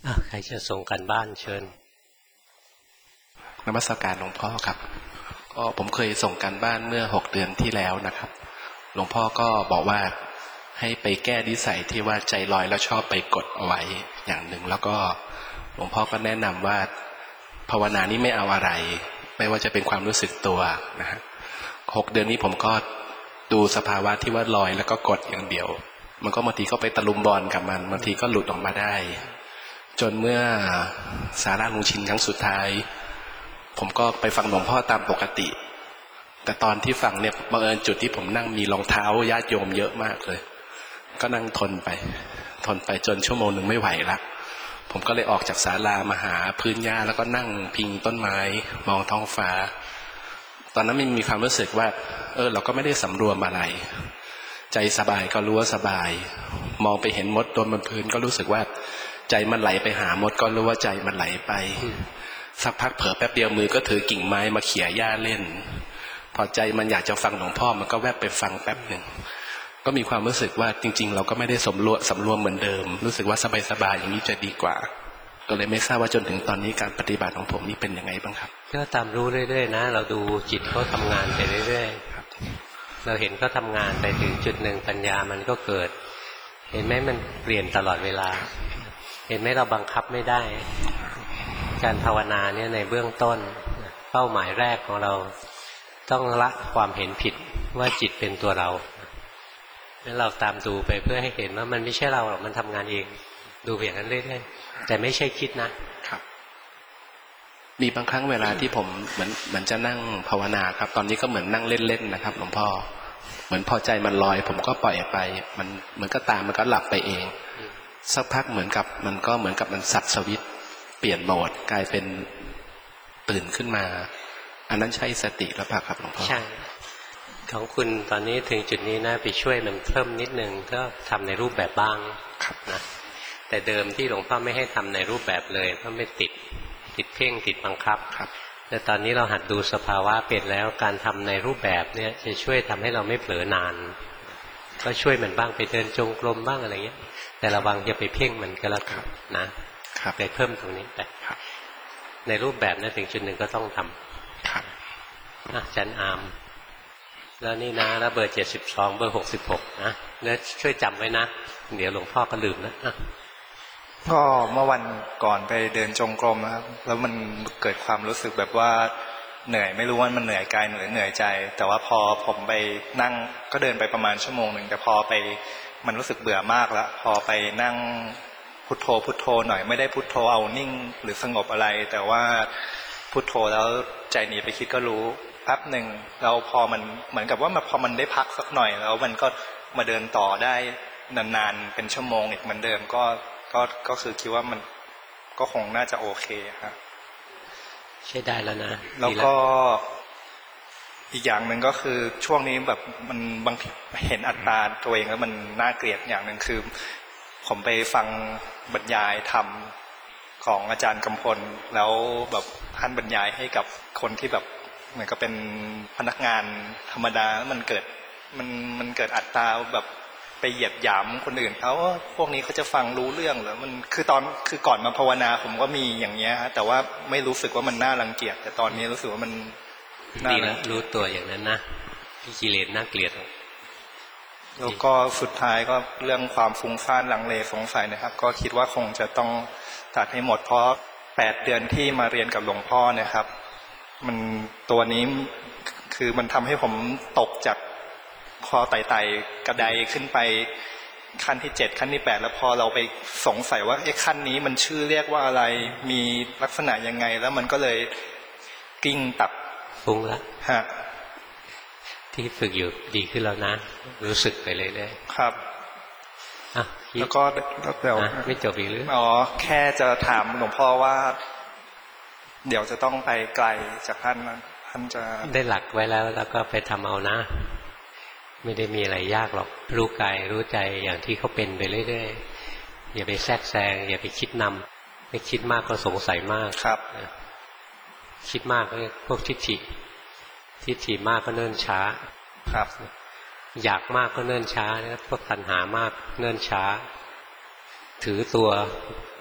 ใครจะส่งกันบ้านเชิญนมัสการหลวงพ่อครับก็ผมเคยส่งกันบ้านเมื่อ6 เดือนที่แล้วนะครับหลวงพ่อก็บอกว่าให้ไปแก้นิสัยที่ว่าใจลอยแล้วชอบไปกดเอาไว้อย่างหนึ่งแล้วก็หลวงพ่อก็แนะนำว่าภาวนานี้ไม่เอาอะไรไม่ว่าจะเป็นความรู้สึกตัวนะฮะ6 เดือนนี้ผมก็ดูสภาวะที่ว่าลอยแล้วก็กดอย่างเดียวมันก็บางทีก็ไปตะลุมบอลกับมันบางทีก็หลุดออกมาได้จนเมื่อสาราลุงชินครั้งสุดท้ายผมก็ไปฟังหลวงพ่อตามปกติแต่ตอนที่ฟังเนี่ยบังเอิญจุดที่ผมนั่งมีรองเท้าญาติโยมเยอะมากเลยก็นั่งทนไปจนชั่วโมงหนึ่งไม่ไหวละผมก็เลยออกจากศาลามาหาพื้นหญ้าแล้วก็นั่งพิงต้นไม้มองท้องฟ้าตอนนั้นมันมีความรู้สึกว่าเราก็ไม่ได้สำรวมอะไรใจสบายก็รู้ว่าสบายมองไปเห็นมดตัวบนพื้นก็รู้สึกว่าใจมันไหลไปหามดก็รู้ว่าใจมันไหลไปสักพักเผลอแป๊บเดียวมือก็ถือกิ่งไม้มาเขี่ยหญ้าเล่นพอใจมันอยากจะฟังหลวงพ่อมันก็แวบไปฟังแป๊บหนึ่งก็มีความรู้สึกว่าจริงๆเราก็ไม่ได้สำรวมเหมือนเดิมรู้สึกว่าสบายๆอย่างนี้จะดีกว่าก็เลยไม่ทราบว่าจนถึงตอนนี้การปฏิบัติของผมนี่เป็นยังไงบ้างครับก็ตามรู้เรื่อยๆนะเราดูจิตเขาทำงานไปเรื่อยๆเราเห็นเขาทำงานไปถึงจุดหนึ่งปัญญามันก็เกิดเห็นไหมมันเปลี่ยนตลอดเวลาเห็นไหมเราบังคับไม่ได้การภาวนาเนี่ยในเบื้องต้นเป้าหมายแรกของเราต้องละความเห็นผิดว่าจิตเป็นตัวเราแล้วเราตามดูไปเพื่อให้เห็นว่ามันไม่ใช่เราหรอกมันทำงานเองดูอย่างนั้นเรื่อยๆแต่ไม่ใช่คิดนะครับมีบางครั้งเวลาที่ผมเหมือนจะนั่งภาวนาครับตอนนี้ก็เหมือนนั่งเล่นๆนะครับหลวงพ่อเหมือนพอใจมันลอยผมก็ปล่อยไปมันเหมือนก็ตามมันก็หลับไปเองสักพักเหมือนกับมันสับสวิตช์เปลี่ยนโหมดกลายเป็นตื่นขึ้นมาอันนั้นใช่สติหรือเปล่าครับหลวงพ่อใช่ของคุณตอนนี้ถึงจุดนี้นะไปช่วยมันเพิ่มนิดนึงก็ทำในรูปแบบบ้างนะแต่เดิมที่หลวงพ่อไม่ให้ทำในรูปแบบเลยเพราะไม่ติดเพ่งติดบังคับแต่ตอนนี้เราหัดดูสภาวะเป็นแล้วการทำในรูปแบบเนี่ยจะช่วยทำให้เราไม่เผลอนานก็ช่วยมันบ้างไปเดินจงกรมบ้างอะไรเงี้ยแต่ระวังอย่าไปเพ่งมันก็แล้วกันนะไปเพิ่มตรงนี้ไปในรูปแบบนั้นถึงจุดหนึ่งก็ต้องทำจันอามแล้วนี่นะแล้วเบอร์72เบอร์66นะแล้วช่วยจำไว้นะเดี๋ยวหลวงพ่อก็ลืมนะก็เมื่อวันก่อนไปเดินจงกรมนะครับแล้วมันเกิดความรู้สึกแบบว่าเหนื่อยไม่รู้ว่ามันเหนื่อยกายเหนื่อยใจแต่ว่าพอผมไปนั่งก็เดินไปประมาณชั่วโมงหนึ่งแต่พอไปมันรู้สึกเบื่อมากแล้วพอไปนั่งพุทโธหน่อยไม่ได้พุทโธเอานิ่งหรือสงบอะไรแต่ว่าพุทโธแล้วใจหนีไปคิดก็รู้แป๊บหนึ่งแล้วพอมันเหมือนกับว่าพอมันได้พักสักหน่อยแล้วมันก็มาเดินต่อได้นานๆเป็นชั่วโมงอีกเหมือนเดิมก็คือคิดว่ามันก็คงน่าจะโอเคครับใช่ได้แล้วนะแล้วก็อีกอย่างหนึ่งก็คือช่วงนี้แบบมันบางทีเห็นอัตตาตัวเองแล้วมันน่าเกลียดอย่างหนึ่งคือผมไปฟังบรรยายธรรมของอาจารย์กำพลแล้วแบบท่านบรรยายให้กับคนที่แบบเหมือนกับเป็นพนักงานธรรมดามันเกิดอัตตาแบบไปเหยียดหยามคนอื่นเขาพวกนี้เขาจะฟังรู้เรื่องเหรอมันคือก่อนมาภาวนาผมก็มีอย่างเงี้ยฮะแต่ว่าไม่รู้สึกว่ามันน่ารังเกียจแต่ตอนนี้รู้สึกว่ามันดีแล้วรู้ตัวอย่างนั้นนะกิเลสน่าเกลียดแล้วก็สุดท้ายก็เรื่องความฟุ้งซ่านลังเลสงสัยนะครับก็คิดว่าคงจะต้องตัดให้หมดเพราะ8 เดือนที่มาเรียนกับหลวงพ่อนะครับมันตัวนี้คือมันทำให้ผมตกจากพอไต่กระไดขึ้นไปขั้นที่7ขั้นที่8แล้วพอเราไปสงสัยว่าขั้นนี้มันชื่อเรียกว่าอะไรมีลักษณะยังไงแล้วมันก็เลยกิ้งตับฟุ้งแล้วฮะที่ฝึกอยู่ดีขึ้นแล้วนะรู้สึกไปเลยเลยครับแล้วก็เดี๋ยวไม่จบอีกหรือแค่จะถามหลวงพ่อว่าเดี๋ยวจะต้องไปไกลจากท่านจะได้หลักไว้แล้วก็ไปทำเอานะไม่ได้มีอะไรยากหรอกรู้กายรู้ใจอย่างที่เขาเป็นไปเรื่อยๆอย่าไปแทรกแซงอย่าไปคิดนำไม่คิดมากก็สงสัยมากครับคิดมากก็พวกทิฏฐิมากก็เนิ่นช้าครับอยากมากก็เนิ่นช้าพวกตัณหามากเนิ่นช้าถือตัว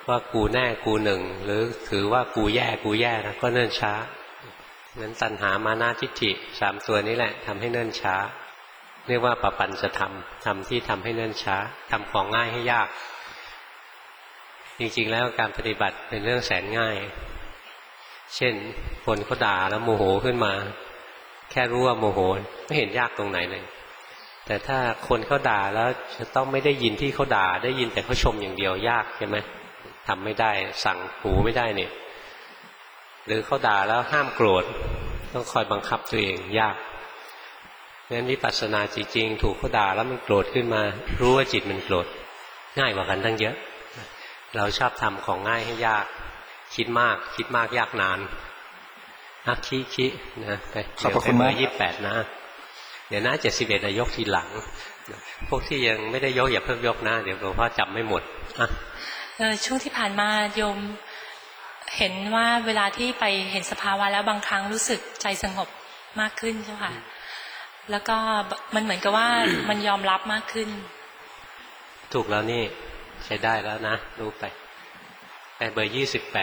ว่ากูแน่กูหนึ่งหรือถือว่ากูแย่นะก็เนิ่นช้างั้นตัณหามานะทิฏฐิสามตัวนี้แหละทำให้เนิ่นช้าเรียกว่าปปัญจะทำที่ทำให้เนิ่นช้าทำของง่ายให้ยากจริงๆแล้วการปฏิบัติเป็นเรื่องแสนง่ายเช่นคนเขาด่าแล้วโมโหขึ้นมาแค่รู้ว่าโมโหไม่เห็นยากตรงไหนเลยแต่ถ้าคนเขาด่าแล้วจะต้องไม่ได้ยินที่เขาด่าได้ยินแต่เขาชมอย่างเดียวยากใช่ไหมทำไม่ได้สั่งหูไม่ได้เนี่ยหรือเขาด่าแล้วห้ามโกรธต้องคอยบังคับตัวเองยากงั้นวิปัสสนาจริงๆถูกเขาด่าแล้วมันโกรธขึ้นมารู้ว่าจิตมันโกรธง่ายกว่ากันตั้งเยอะเราชอบทำของง่ายให้ยากคิดมากยากนานคินะไปขอบคุณมาก28นะเดี๋ยวนะ71ยกทีหลังพวกที่ยังไม่ได้ยกอย่าเพิ่งยกนะเดี๋ยวหลวงพ่อจำไม่หมดช่วงที่ผ่านมาโยมเห็นว่าเวลาที่ไปเห็นสภาวะแล้วบางครั้งรู้สึกใจสงบมากขึ้นใช่ไหมคะแล้วก็มันเหมือนกับว่ามันยอมรับมากขึ้นถูกแล้วนี่ใช้ได้แล้วนะรู้ไปเบอร์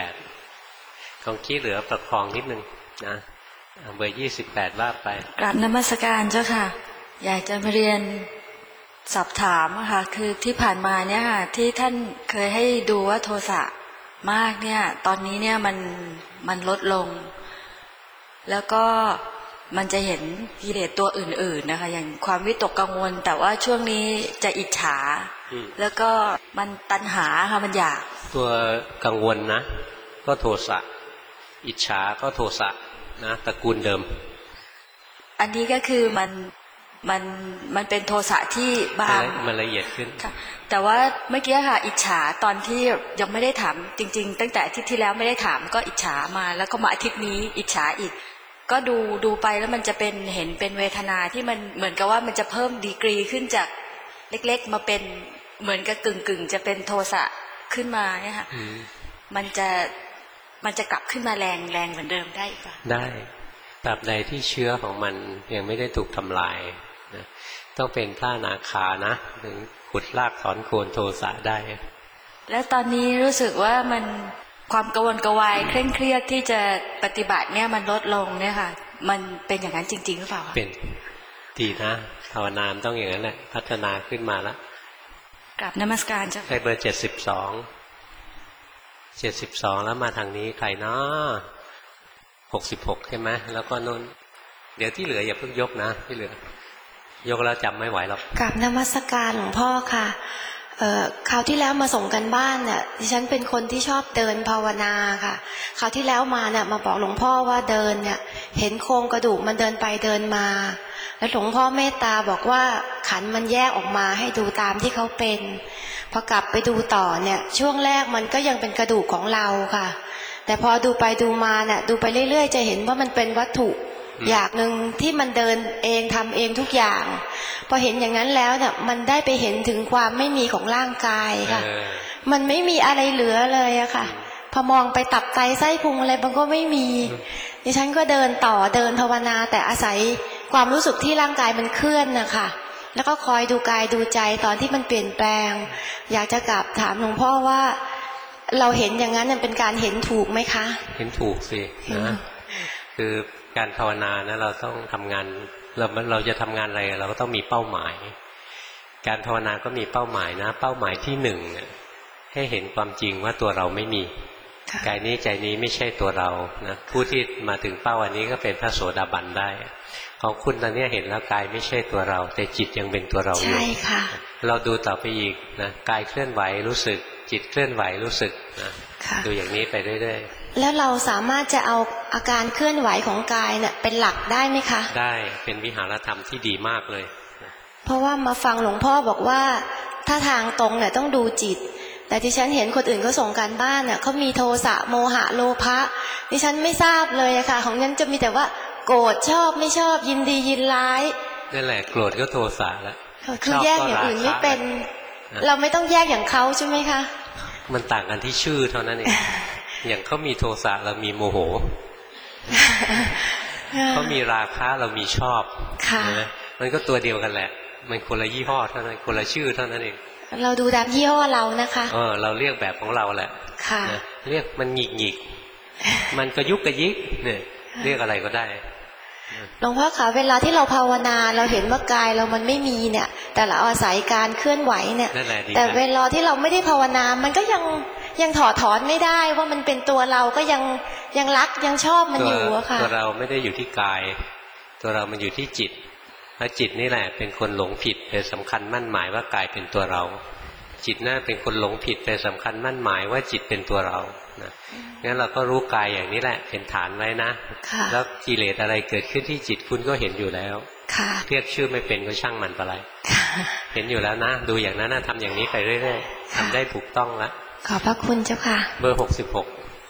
28ของขี้เหลือประคองนิดนึงนะเบอร์28ว่าไปกราบนมัสการเจ้าค่ะอยากจะมาเรียนสอบถามค่ะคือที่ผ่านมาเนี่ยค่ะที่ท่านเคยให้ดูว่าโทสะมากเนี่ยตอนนี้เนี่ยมันลดลงแล้วก็มันจะเห็นกิเลสตัวอื่นๆนะคะอย่างความวิตกกังวลแต่ว่าช่วงนี้จะอิจฉาแล้วก็มันตัณหาค่ะมันอยากตัวกังวลนะก็โทสะอิจฉาก็โทสะนะตระกูลเดิมอันนี้ก็คือมันเป็นโทสะที่บางมันละเอียดขึ้นแต่ว่าเมื่อกี้ค่ะอิจฉาตอนที่ยังไม่ได้ถามจริงๆตั้งแต่อาทิตย์ที่แล้วไม่ได้ถามก็อิจฉามาแล้วก็มาอาทิตย์นี้อิจฉาอีกก็ดูไปแล้วมันจะเป็นเห็นเป็นเวทนาที่มันเหมือนกับว่ามันจะเพิ่มดีกรีขึ้นจากเล็กๆมาเป็นเหมือนกับกึ่งจะเป็นโทสะขึ้นมาเนี่ยค่ะมันจะกลับขึ้นมาแรงเหมือนเดิมได้ป่ะได้ตราบใดที่เชื้อของมันยังไม่ได้ถูกทำลายนะต้องเป็นพระอนาคานะถึงขุดรากถอนโคนโทสะได้แล้วตอนนี้รู้สึกว่ามันความกังวลกวายเคร่งเครียดที่จะปฏิบัติเนี่ยมันลดลงเนี่ยค่ะมันเป็นอย่างนั้นจริงๆหรือเปล่าเป็นดีนะภาวนามต้องอย่างนั้นแหละพัฒนาขึ้นมาแล้วกราบนมัสการเจ้าไปเบอร์72แล้วมาทางนี้ใครเนาะ66ใช่ไหมแล้วก็นู้นเดี๋ยวที่เหลืออย่าเพิ่งยกนะที่เหลือยกแล้วจำไม่ไหวหรอกกราบนมัสการหลวงพ่อค่ะคราวที่แล้วมาส่งกันบ้านเนี่ยดิฉันเป็นคนที่ชอบเดินภาวนาค่ะคราวที่แล้วมาเนี่ยมาบอกหลวงพ่อว่าเดินเนี่ยเห็นโครงกระดูกมันเดินไปเดินมาแล้วหลวงพ่อเมตตาบอกว่าขันมันแยกออกมาให้ดูตามที่เขาเป็นพอกลับไปดูต่อเนี่ยช่วงแรกมันก็ยังเป็นกระดูกของเราค่ะแต่พอดูไปดูมาเนี่ยดูไปเรื่อยๆจะเห็นว่ามันเป็นวัตถุอย่างหนึ่งที่มันเดินเองทำเองทุกอย่างพอเห็นอย่างนั้นแล้วเนี่ยมันได้ไปเห็นถึงความไม่มีของร่างกายค่ะมันไม่มีอะไรเหลือเลยอะค่ะพอมองไปตับไตไส้พุงอะไรมันก็ไม่มีดิฉันก็เดินต่อเดินภาวนาแต่อาศัยความรู้สึกที่ร่างกายมันเคลื่อนนะคะแล้วก็คอยดูกายดูใจตอนที่มันเปลี่ยนแปลงอยากจะกลับถามหลวงพ่อว่าเราเห็นอย่างนั้นเป็นการเห็นถูกไหมคะเห็นถูกสินะคือการภาวนานะเราต้องทำงานเราจะทำงานอะไรเราก็ต้องมีเป้าหมายการภาวนาก็มีเป้าหมายนะเป้าหมายที่หนึ่งให้เห็นความจริงว่าตัวเราไม่มีกายนี้ใจนี้ไม่ใช่ตัวเรานะผู้ที่มาถึงเป้าอันนี้ก็เป็นพระโสดาบันได้ของคุณตอนนี้เห็นแล้วกายไม่ใช่ตัวเราแต่จิตยังเป็นตัวเราอยู่ใช่ค่ะเราดูต่อไปอีกนะกายเคลื่อนไหวรู้สึกจิตเคลื่อนไหวรู้สึกนะดูอย่างนี้ไปเรื่อยๆแล้วเราสามารถจะเอาอาการเคลื่อนไหวของกายเนี่ยเป็นหลักได้ไหมคะได้เป็นวิหารธรรมที่ดีมากเลยเพราะว่ามาฟังหลวงพ่อบอกว่าถ้าทางตรงเนี่ยต้องดูจิตแต่ที่ฉันเห็นคนอื่นเขาส่งการบ้านเนี่ยเขามีโทสะโมหะโลภะดิฉันไม่ทราบเลยอะค่ะของฉันจะมีแต่ว่าโกรธชอบไม่ชอบยินดียินร้ายนั่นแหละโกรธก็โทสะแล้วคือแยกอย่างอื่นไม่เป็นเราไม่ต้องแยกอย่างเขาใช่ไหมคะมันต่างกันที่ชื่อเท่านั้นเองอย่างเขามีโทสะเรามีโมโหเขามีราคะเรามีชอบมันก็ตัวเดียวกันแหละมันคนละยี่ห้อเท่านั้นคนละชื่อเท่านั้นเองเราดูตามยี่ห้อเรานะคะเราเรียกแบบของเราแหละค่ะนะเรียกมันหงิกมันกระยุกกระยิกเนี่ยเรียกอะไรก็ได้หลวงพ่อคะเวลาที่เราภาวนาเราเห็นว่ากายเรามันไม่มีเนี่ยแต่เราอาศัยการเคลื่อนไหวเนี่ยแต่เวลาที่เราไม่ได้ภาวนามันก็ยังถอดถอนไม่ได้ว่ามันเป็นตัวเราก็ยังรักยังชอบมันอยู่อะค่ะตัวเราไม่ได้อยู่ที่กายตัวเรามันอยู่ที่จิตและจิตนี่แหละเป็นคนหลงผิดไปสำคัญมั่นหมายว่ากายเป็นตัวเราจิตน่าเป็นคนหลงผิดไปสำคัญมั่นหมายว่าจิตเป็นตัวเรานะงั้นเราก็รู้กายอย่างนี้แหละเป็นฐานไว้นะแล้วกิเลสอะไรเกิดขึ้นที่จิตคุณก็เห็นอยู่แล้วเรียกชื่อไม่เป็นก็ช่างมันไปเลยเห็นอยู่แล้วนะดูอย่างนั้นนะทำอย่างนี้ไปเรื่อยๆทำได้ถูกต้องแล้วขอบพระคุณเจ้าค่ะเบอร์66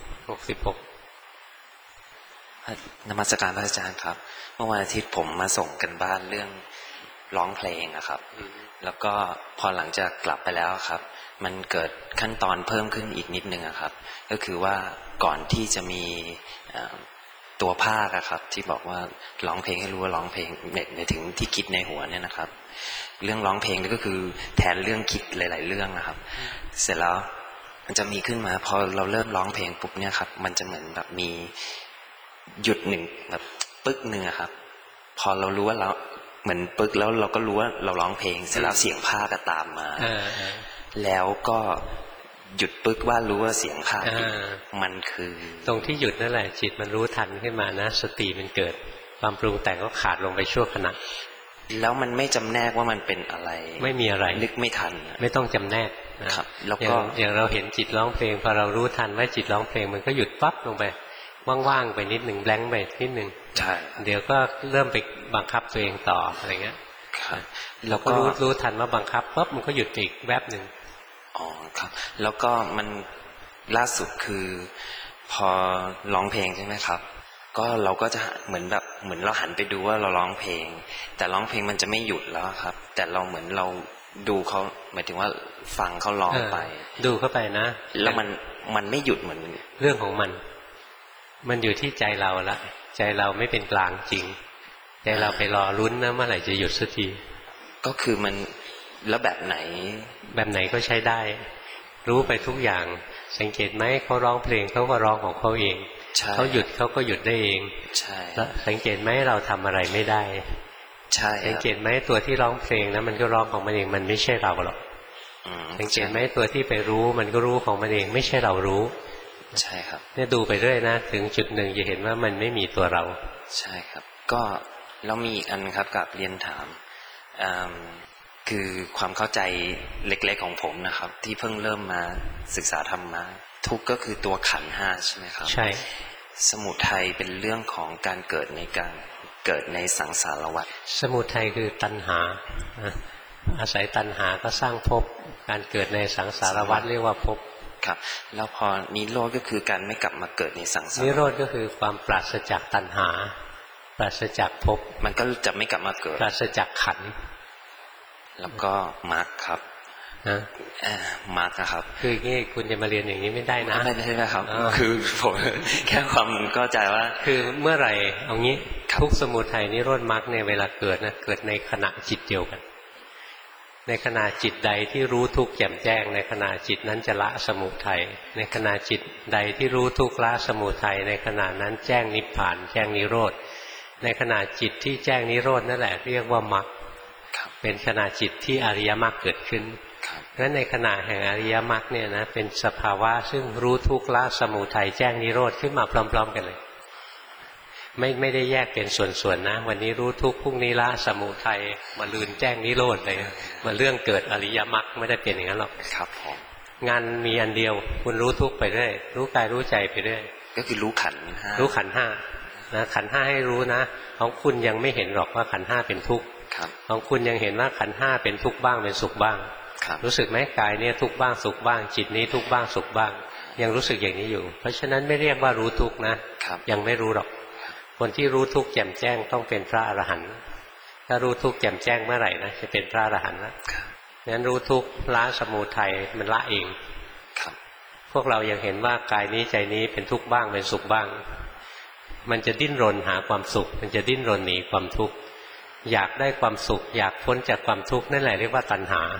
นมัสการพระอาจารย์ครับเมื่อวันอาทิตย์ผมมาส่งกันบ้านเรื่องร้องเพลงครับแล้วก็พอหลังจากกลับไปแล้วครับมันเกิดขั้นตอนเพิ่มขึ้นอีกนิดนึงครับก็คือว่าก่อนที่จะมีตัวภาคครับที่บอกว่าร้องเพลงให้รู้ว่าร้องเพลงในถึงที่คิดในหัวเนี่ยนะครับเรื่องร้องเพลงนี่ก็คือแทนเรื่องคิดหลายๆเรื่องนะครับเสร็จแล้วมันจะมีขึ้นมาพอเราเริ่มร้องเพลงปุ๊บเนี่ยครับมันจะเหมือนแบบมีหยุดหนึ่งแบบปึ๊กหนึ่งครับพอเรารู้ว่าเราเหมือนปึ๊กแล้วเราก็รู้ว่าเราร้องเพลงเสร็จแล้วเสียงภาคก็ตามมาแล้วก็หยุดปึ๊กว่ารู้ว่าเสียงภาคมันคือตรงที่หยุดนั่นแหละจิตมันรู้ทันขึ้นมานะสติมันเกิดความปรุงแต่งก็ขาดลงไปชั่วขณะแล้วมันไม่จำแนกว่ามันเป็นอะไรไม่มีอะไรนึกไม่ทันไม่ต้องจำแนกนะครับแล้วก็อย่างเราเห็นจิตร้องเพลงพอเรารู้ทันว่าจิตร้องเพลงมันก็หยุดปั๊บลงไปว่างๆไปนิดหนึ่งแบงค์ไปนิดหนึ่งใช่เดี๋ยวก็เริ่มไปบังคับตัวเองต่ออะไรเงี้ยเราก็รู้ทันว่าบังคับปั๊บมันก็หยุดอีกแวบหนึ่งอ๋อครับแล้วก็มันล่าสุดคือพอร้องเพลงใช่ไหมครับก็เราก็จะเหมือนเราหันไปดูว่าเราร้องเพลงแต่ร้องเพลงมันจะไม่หยุดแล้วครับแต่เราเหมือนเราดูเขาหมายถึงว่าฟังเขาร้องไปดูเข้าไปนะแล้วมันไม่หยุดเหมือนเรื่องของมันอยู่ที่ใจเราละใจเราไม่เป็นกลางจริงใจเราไปรอลุ้นนะเมื่อไหร่จะหยุดสักทีก็คือมันแล้วแบบไหนก็ใช้ได้รู้ไปทุกอย่างสังเกตไหมเขาร้องเพลงเขาก็ร้องของเขาเองเขาหยุดเขาก็หยุดได้เองใช่แล้วสังเกตไหมเราทำอะไรไม่ได้ใช่สังเกตไหมตัวที่ร้องเพลงนะมันก็ร้องของมันเองมันไม่ใช่เราหรอกสังเกตไหมตัวที่ไปรู้มันก็รู้ของมันเองไม่ใช่เรารู้ใช่ครับเนี่ยดูไปเรื่อยนะถึงจุดหนึ่งจะเห็นว่ามันไม่มีตัวเราใช่ครับก็แล้วมีอีกอันครับกับเรียนถามคือความเข้าใจเล็กๆของผมนะครับที่เพิ่งเริ่มมาศึกษาธรรมะทุกข์ก็คือตัวขันธ์ห้าใช่ไหมครับใช่สมุทัยเป็นเรื่องของการเกิดในสังสารวัฏสมุทัยคือตัณหาอาศัยตัณหาก็สร้างภพการเกิดในสังสารวัฏเรียกว่าภพครับแล้วพอนิโรธก็คือการไม่กลับมาเกิดในสังสารนิโรธก็คือความปราศจากตัณหาปราศจากภพมันก็จะไม่กลับมาเกิดปราศจากขันธ์แล้วก็มรรคครับมรรคครับคืองี้คุณจะมาเรียนอย่างนี้ไม่ได้นะไม่ได้ครับคือผมแค่ความเข้าใจว่าคือเมื่อไหร่เอางี้ทุกสมุทัยนิโรธมรรคเนี่ยเวลาเกิดนะเกิดในขณะจิตเดียวกันในขณะจิตใดที่รู้ทุกข์แจ่มแจ้งในขณะจิตนั้นจะละสมุทัยในขณะจิตใดที่รู้ทุกข์ละสมุทัยในขณะนั้นแจ้งนิพพานแจ้งนิโรธในขณะจิตที่แจ้งนิโรธนั่นแหละเรียกว่ามรรคเป็นขณะจิตที่อริยมรรคเกิดขึ้นเพราะฉะนั้นในขณะแห่งอริยมรรคเนี่ยนะเป็นสภาวะซึ่งรู้ทุกข์ละสมุทัยแจ้งนิโรธขึ้นมาพร้อมๆกันเลยไม่ได้แยกเป็นส่วนๆนะวันนี้รู้ทุกข์พรุ่งนี้ละสมุทัยมาลืนแจ้งนิโรธเลยมาเรื่องเกิดอริยมรรคไม่ได้เป็นอย่างนั้นหรอกครับผมงานมีอันเดียวคุณรู้ทุกข์ไปเรื่อยรู้กายรู้ใจไปเรื่อยก็คือรู้ขันธ์ห้ารู้ขันธ์ห้านะขันธ์ห้าให้รู้นะของคุณยังไม่เห็นหรอกว่าขันธ์ห้าเป็นทุกข์ของคุณยังเห็นว่าขันธ์ห้าเป็นทุกข์บ้างเป็นสุขบ้างรู้สึกไหมกายเนี่ยทุกข์บ้างสุขบ้างจิตนี้ทุกข์บ้างสุขบ้างยังรู้สึกอย่างนี้อยู่เพราะฉะนั้นไม่เรียกว่ารู้ทุกข์นะยังไม่รู้หรอกคนที่รู้ทุกข์แจ่มแจ้งต้องเป็นพระอรหันต์ถ้ารู้ทุกข์แจ่มแจ้งเมื่อไหร่นะจะเป็นพระอรหันต์แล้วงั้นรู้ทุกข์ละสมุทัยมันละเองพวกเรายังเห็นว่ากายนี้ใจนี้เป็นทุกข์บ้างเป็นสุขบ้างมันจะดิ้นรนหาความสุขมันจะดิ้นรนหนีความทุกข์อยากได้ความสุขอยากพ้นจากความทุกข์นั่นแหละเรียกว่าตัณหา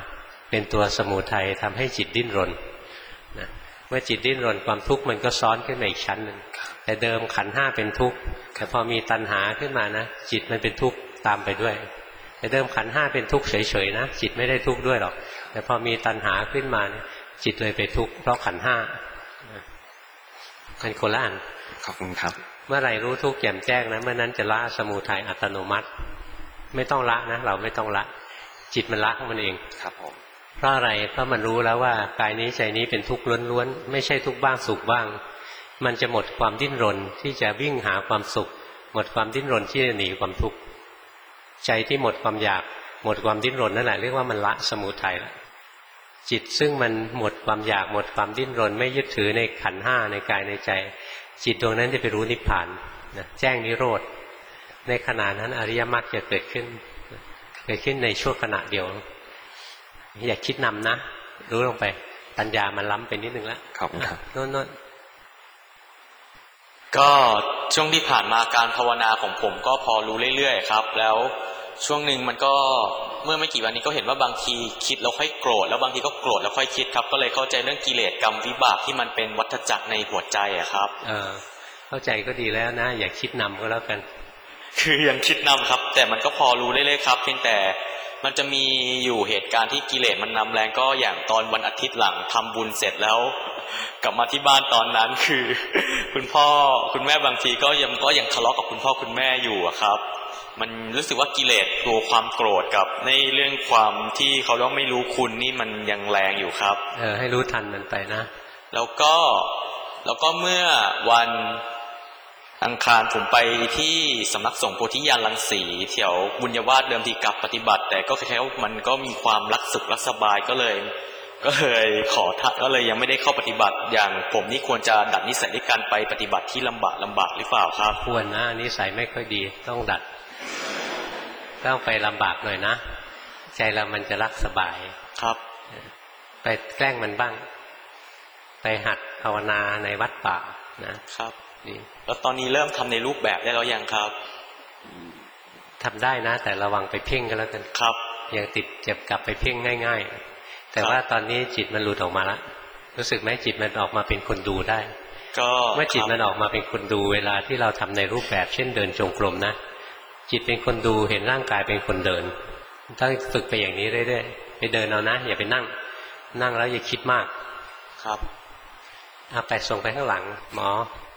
เป็นตัวสมุทัยทำให้จิตดิ้นรนนะเมื่อจิตดิ้นรนความทุกข์มันก็ซ้อนขึ้นมาอีกชั้นหนึ่งแต่เดิมขันธ์ห้าเป็นทุกข์แต่พอมีตัณหาขึ้นมานะจิตมันเป็นทุกข์ตามไปด้วยแต่เดิมขันธ์ห้าเป็นทุกข์เฉยๆนะจิตไม่ได้ทุกข์ด้วยหรอกแต่พอมีตัณหาขึ้นมาเนี่ยจิตเลยไปทุกข์เพราะขันธ์ห้าเป็นคนละอันขอบคุณครับเมื่อไหร่รู้ทุกข์แจ่มแจ้งนะเมื่อนั้นจะละสมุทัยอัตโนมัติไม่ต้องละนะเราไม่ต้องละจิตมันละของมันเองครับผมเพราะอะไรเพราะมันรู้แล้วว่ากายนี้ใจนี้เป็นทุกข์ล้วนๆไม่ใช่ทุกข์บ้างสุขบ้างมันจะหมดความดิ้นรนที่จะวิ่งหาความสุขหมดความดิ้นรนที่จะหนีความทุกข์ใจที่หมดความอยากหมดความดิ้นรนนั่นแหละเรียกว่ามันละสมุทัยแล้วจิตซึ่งมันหมดความอยากหมดความดิ้นรนไม่ยึดถือในขันธ์ห้าในกายในใจจิตดวงนั้นจะไปรู้นิพพานนะแจ้งนิโรธในขณะนั้นอริยมรรคจะเกิดขึ้นในชั่วขณะเดียวอย่าคิดนำนะรู้ลงไปปัญญามันล้ำไปนิดนึงแล้วครับโน่นก็ช่วงที่ผ่านมาการภาวนาของผมก็พอรู้เรื่อยๆครับแล้วช่วงหนึ่งมันก็เมื่อไม่กี่วันนี้ก็เห็นว่าบางทีคิดแล้วค่อยโกรธแล้วบางทีก็โกรธแล้วค่อยคิดครับก็เลยเข้าใจเรื่องกิเลสกรรมวิบากที่มันเป็นวัฏจักรในหัวใจอะครับเข้าใจก็ดีแล้วนะอย่าคิดนำก็แล้วกันคือยังคิดนำครับแต่มันก็พอรู้เรื่อยๆครับเพียงแต่มันจะมีอยู่เหตุการณ์ที่กิเลสมันนำแรงก็อย่างตอนวันอาทิตย์หลังทำบุญเสร็จแล้วกลับมาที่บ้านตอนนั้นคือคุณพ่อคุณแม่บางทีก็ยังทะเลาะกับคุณพ่อคุณแม่อยู่ครับมันรู้สึกว่ากิเลสตัวความโกรธกับในเรื่องความที่เขาเรียกไม่รู้คุณนี่มันยังแรงอยู่ครับให้รู้ทันมันไปนะแล้วก็เมื่อวันอังคารผมไปที่สำนักสงฆ์โพธิญาณรังสีแถวบุญญาวาสเดิมทีกลับปฏิบัติแต่ก็แค่มันก็มีความรักสุขรักสบายก็เลยก็เลยยังไม่ได้เข้าปฏิบัติอย่างผมนี่ควรจะดัดนิสัยด้วยการไปปฏิบัติที่ลำบากหรือเปล่าครับควรนะนิสัยไม่ค่อยดีต้องดัดต้องไปลำบากหน่อยนะใจเรามันจะรักสบายครับไปแกล้งมันบ้างไปหัดภาวนาในวัดป่านะครับแล้วตอนนี้เริ่มทำในรูปแบบได้แล้วยังครับทำได้นะแต่ระวังไปเพ่งกันแล้วกันครับยังติดเจ็บกลับไปเพ่งง่ายๆแต่ว่าตอนนี้จิตมันหลุดออกมาแล้วรู้สึกไหมจิตมันออกมาเป็นคนดูได้ก็เมื่อจิตมันออกมาเป็นคนดูเวลาที่เราทำในรูปแบบเช่นเดินจงกรมนะจิตเป็นคนดูเห็นร่างกายเป็นคนเดินต้องฝึกไปอย่างนี้เรื่อยๆไปเดินเอานะอย่าไปนั่งแล้วอย่าคิดมากครับเอาไปส่งไปข้างหลังหมอ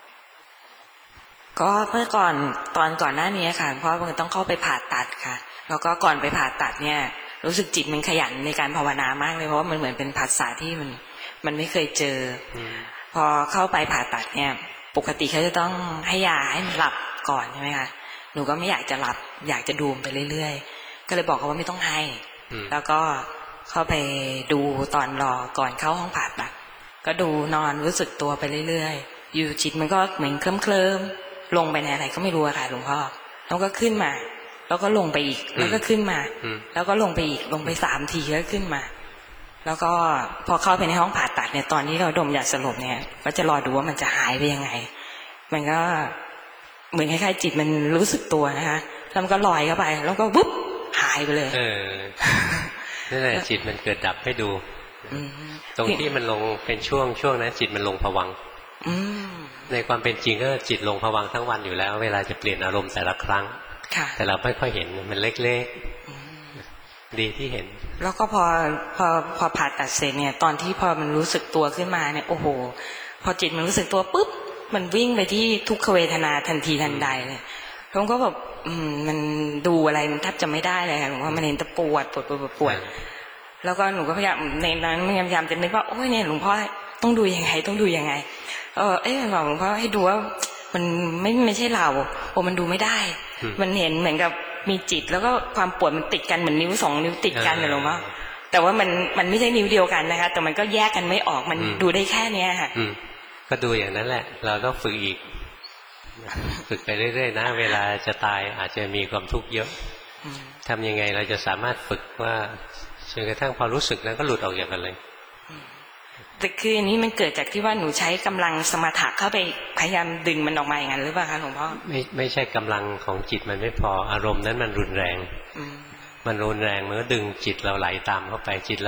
ก็เมื่อก่อนก่อนหน้านี้ค่ะเพราะมันต้องเข้าไปผ่าตัดค่ะแล้วก็ก่อนไปผ่าตัดเนี่ยรู้สึกจิตมันขยันในการภาวนามากเลยเพราะว่ามันเหมือนเป็นภาษาที่มันไม่เคยเจอพอเข้าไปผ่าตัดเนี่ยปกติเขาจะต้องให้ยาให้มันหลับก่อนใช่ไหมคะหนูก็ไม่อยากจะหลับอยากจะดูไปเรื่อยๆก็เลยบอกเขาว่าไม่ต้องให้แล้วก็เข้าไปดูตอนรอก่อนเข้าห้องผ่าตัดก็ดูนอนรู้สึกตัวไปเรื่อยๆอยู่จิตมันก็เหมือนเคลิ้มลงไปในอะไรก็ไม่รู้ค่ะหลวงพ่อแล้วก็ขึ้นมาแล้วก็ลงไปอีกแล้วก็ขึ้นมาแล้วก็ลงไปอีกลงไป3 ทีแล้วขึ้นมาแล้วก็พอเข้าไปในห้องผ่าตัดเนี่ยตอนที่เราดมยาสลบเนี่ยก็จะรอดูว่ามันจะหายไปยังไงมันก็เหมือนคล้ายๆจิตมันรู้สึกตัวนะคะแล้วมันก็ลอยเข้าไปแล้วก็วุ๊บหายไปเลยนั่นแหละจิตมันเกิดดับให้ดูตรงที่มันลงเป็นช่วงนั้นจิตมันลงภวังค์ในความเป็นจริงก็จิตลงภวังค์ทั้งวันอยู่แล้วเวลาจะเปลี่ยนอารมณ์แต่ละครั้งแต่เราไม่ค่อยเห็นมันเล็กๆดีที่เห็นแล้วก็พอผ่าตัดเสร็จเนี่ยตอนที่พอมันรู้สึกตัวขึ้นมาเนี่ยโอ้โหพอจิตมันรู้สึกตัวปุ๊บมันวิ่งไปที่ทุกขเวทนาทันทีทันใดเลยผมก็แบบมันดูอะไรมันแทบจะไม่ได้เลยค่ะหนูว่ามันเห็นแต่ปวดแล้วก็หนูก็พยายามในนั้นพยายามจะนึกว่าโอ้ยเนี่ยหลวงพ่อต้องดูยังไงบอกหลวงพ่อให้ดูว่ามันไม่ใช่เราโอ้มันดูไม่ได้มันเห็นเหมือนกับมีจิตแล้วก็ความปวดมันติดกันเหมือนนิ้ว2 นิ้วติดกันนะหลวงพ่อแต่ว่ามันไม่ใช่นิ้วเดียวกันนะคะแต่มันก็แยกกันไม่ออกมันดูได้แค่เนี้ยค่ะก็ดูอย่างนั้นแหละเราต้องฝึกอีกฝึกไปเรื่อยๆนะเวลาจะตายอาจจะมีความทุกข์เยอะทำยังไงเราจะสามารถฝึกว่าจนกระทั่งพอรู้สึกแล้วก็หลุดออกจากกันเลยแต่คืออันนี้มันเกิดจากที่ว่าหนูใช้กำลังสมถะเข้าไปพยายามดึงมันออกมาอย่างนั้นหรือเปล่าคะหลวงพ่อไม่ใช่กำลังของจิตมันไม่พออารมณ์นั้นมันรุนแรงมันก็ดึงจิตเราไหลตามเข้าไปจิตเรา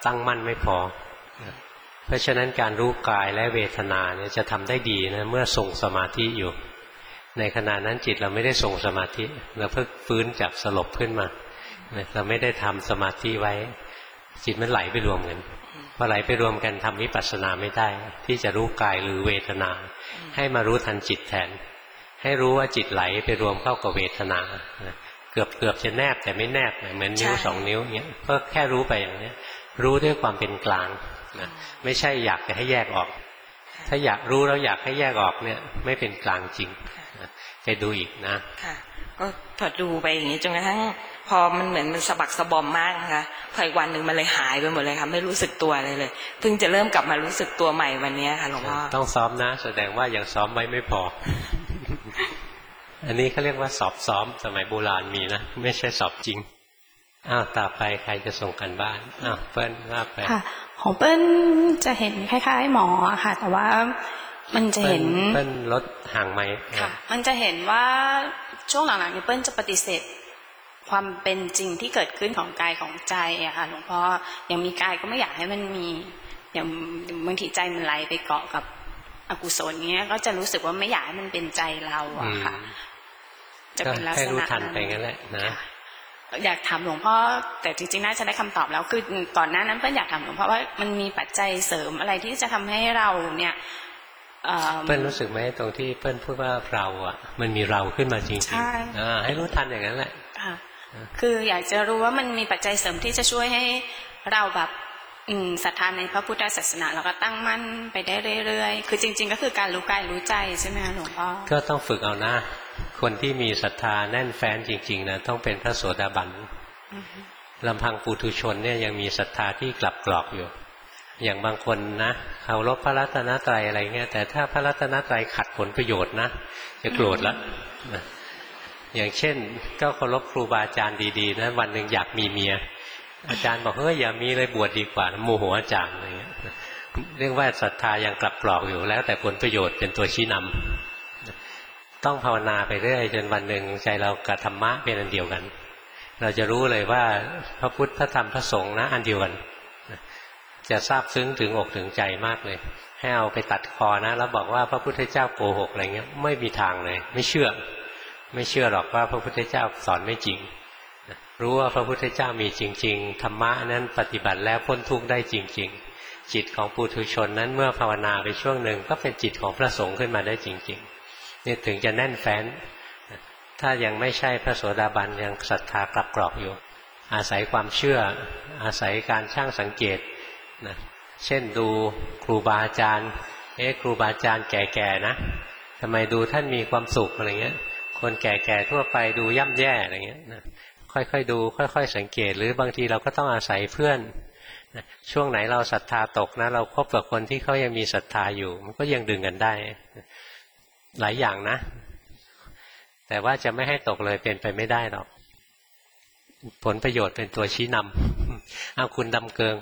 ตั้งมั่นไม่พอเพราะฉะนั้นการรู้กายและเวทนาเนี่ยจะทำได้ดีนะเมื่อทรงสมาธิอยู่ในขณะนั้นจิตเราไม่ได้ทรงสมาธิเราเพิ่งฟื้นจากสลบขึ้นมาเราไม่ได้ทำสมาธิไว้จิตมันไหลไปรวมกันพอไหลไปรวมกันทำวิปัสสนาไม่ได้ที่จะรู้กายหรือเวทนาให้มารู้ทันจิตแทนให้รู้ว่าจิตไหลไปรวมเข้ากับเวทนาเกือบจะแนบแต่ไม่แนบเหมือนนิ้วสองนิ้วเงี้ยก็แค่รู้ไปอย่างนี้รู้ด้วยความเป็นกลางนะไม่ใช่อยากจะให้แยกออกถ้าอยากรู้แล้วอยากให้แยกออกเนี่ยไม่เป็นกลางจริงไปดูอีกนะค่ะก็ถอดดูไปอย่างนี้จนกระทั่งพอมันเหมือนมันสะบักสะบอมมากนะคะพออีกวันหนึ่งมันเลยหายไปหมดเลยค่ะไม่รู้สึกตัวเลยเพิ่งจะเริ่มกลับมารู้สึกตัวใหม่วันนี้ค่ะหลวงพ่อต้องซ้อมนะแสดงว่ายังซ้อมไว้ไม่พอ อันนี้เขาเรียกว่าสอบซ้อมสมัยโบราณมีนะไม่ใช่สอบจริงต่อไปใครจะส่งกันบ้านเปิ้ลว่าไปค่ะของเปิ้ลจะเห็นคล้ายๆหมอค่ะแต่ว่ามันจะเห็นเปิ้ลลดห่างไหมค่ะมันจะเห็นว่าช่วงหลังๆนี้เปิ้ลจะปฏิเสธความเป็นจริงที่เกิดขึ้นของกายของใจอะค่ะหลวงพ่อยังมีกายก็ไม่อยากให้มันมีอย่างบางทีใจมันไหลไปเกาะกับอกุศลเงี้ยก็จะรู้สึกว่าไม่อยากให้มันเป็นใจเราอะค่ะจะเป็นลักษณะนั้นไปงั้นแหละนะอยากถามหลวงพ่อแต่จริงๆน่าจะได้คำตอบแล้วคือก่อนหน้านั้นเปิ้ลอยากถามหลวงพ่อว่ามันมีปัจจัยเสริมอะไรที่จะทำให้เราเนี่ยเปิ้ลรู้สึกไหมตรงที่เปิ้ลพูดว่าเราอ่ะมันมีเราขึ้นมาจริงๆให้รู้ทันอย่างนั้นแหละคืออยากจะรู้ว่ามันมีปัจจัยเสริมที่จะช่วยให้เราแบบศรัทธาในพระพุทธศาสนาแล้วก็ตั้งมั่นไปได้เรื่อยๆคือจริงๆก็คือการรู้กายรู้ใจใช่ไหมคะหลวงพ่อก็ต้องฝึกเอานะคนที่มีศรัทธาแน่นแฟ้นจริงๆนะต้องเป็นพระโสดาบันลำพังปุถุชนเนี่ยยังมีศรัทธาที่กลับกรอกอยู่อย่างบางคนนะเคารพพระรัตนตรัยอะไรเงี้ยแต่ถ้าพระรัตนตรัยขัดผลประโยชน์นะจะโกรธละอย่างเช่นก็เคารพครูบาอาจารย์ดีๆนะวันหนึ่งอยากมีเมียอาจารย์บอกเฮ้ยอย่ามีเลยบวชดีกว่าโมโหอาจารย์อะไรเงี้ยเรียกว่าศรัทธายังกลับกรอกอยู่แล้วแต่ผลประโยชน์เป็นตัวชี้นำต้องภาวนาไปเรื่อยจนวันหนึ่งใจเรากับธรรมะเป็นอันเดียวกันเราจะรู้เลยว่าพระพุทธพระธรรมพระสงฆ์นะอันเดียวกันจะซาบซึ้งถึงอกถึงใจมากเลยให้เอาไปตัดคอนะแล้วบอกว่าพระพุทธเจ้าโกหกอะไรเงี้ยไม่มีทางเลยไม่เชื่อหรอกว่าพระพุทธเจ้าสอนไม่จริงรู้ว่าพระพุทธเจ้ามีจริงๆธรรมะนั้นปฏิบัติแล้วพ้นทุกข์ได้จริงๆจิตของปุถุชนนั้นเมื่อภาวนาไปช่วงหนึ่งก็เป็นจิตของพระสงฆ์ขึ้นมาได้จริงๆนี่ถึงจะแน่นแฟ้นถ้ายังไม่ใช่พระโสดาบันยังศรัทธากลับกรอกอยู่อาศัยความเชื่ออาศัยการช่างสังเกตนะเช่นดูครูบาอาจารย์ครูบาอาจารย์แก่ๆนะทำไมดูท่านมีความสุขอะไรเงี้ยคนแก่ๆทั่วไปดูย่ำแย่อะไรเงี้ยนะค่อยๆดูค่อยๆสังเกตหรือบางทีเราก็ต้องอาศัยเพื่อนนะช่วงไหนเราศรัทธาตกนะเราคบกับคนที่เขายังมีศรัทธาอยู่มันก็ยังดึงกันได้หลายอย่างนะแต่ว่าจะไม่ให้ตกเลยเป็นไปไม่ได้หรอกผลประโยชน์เป็นตัวชี้นำเอาคุณดำเกิง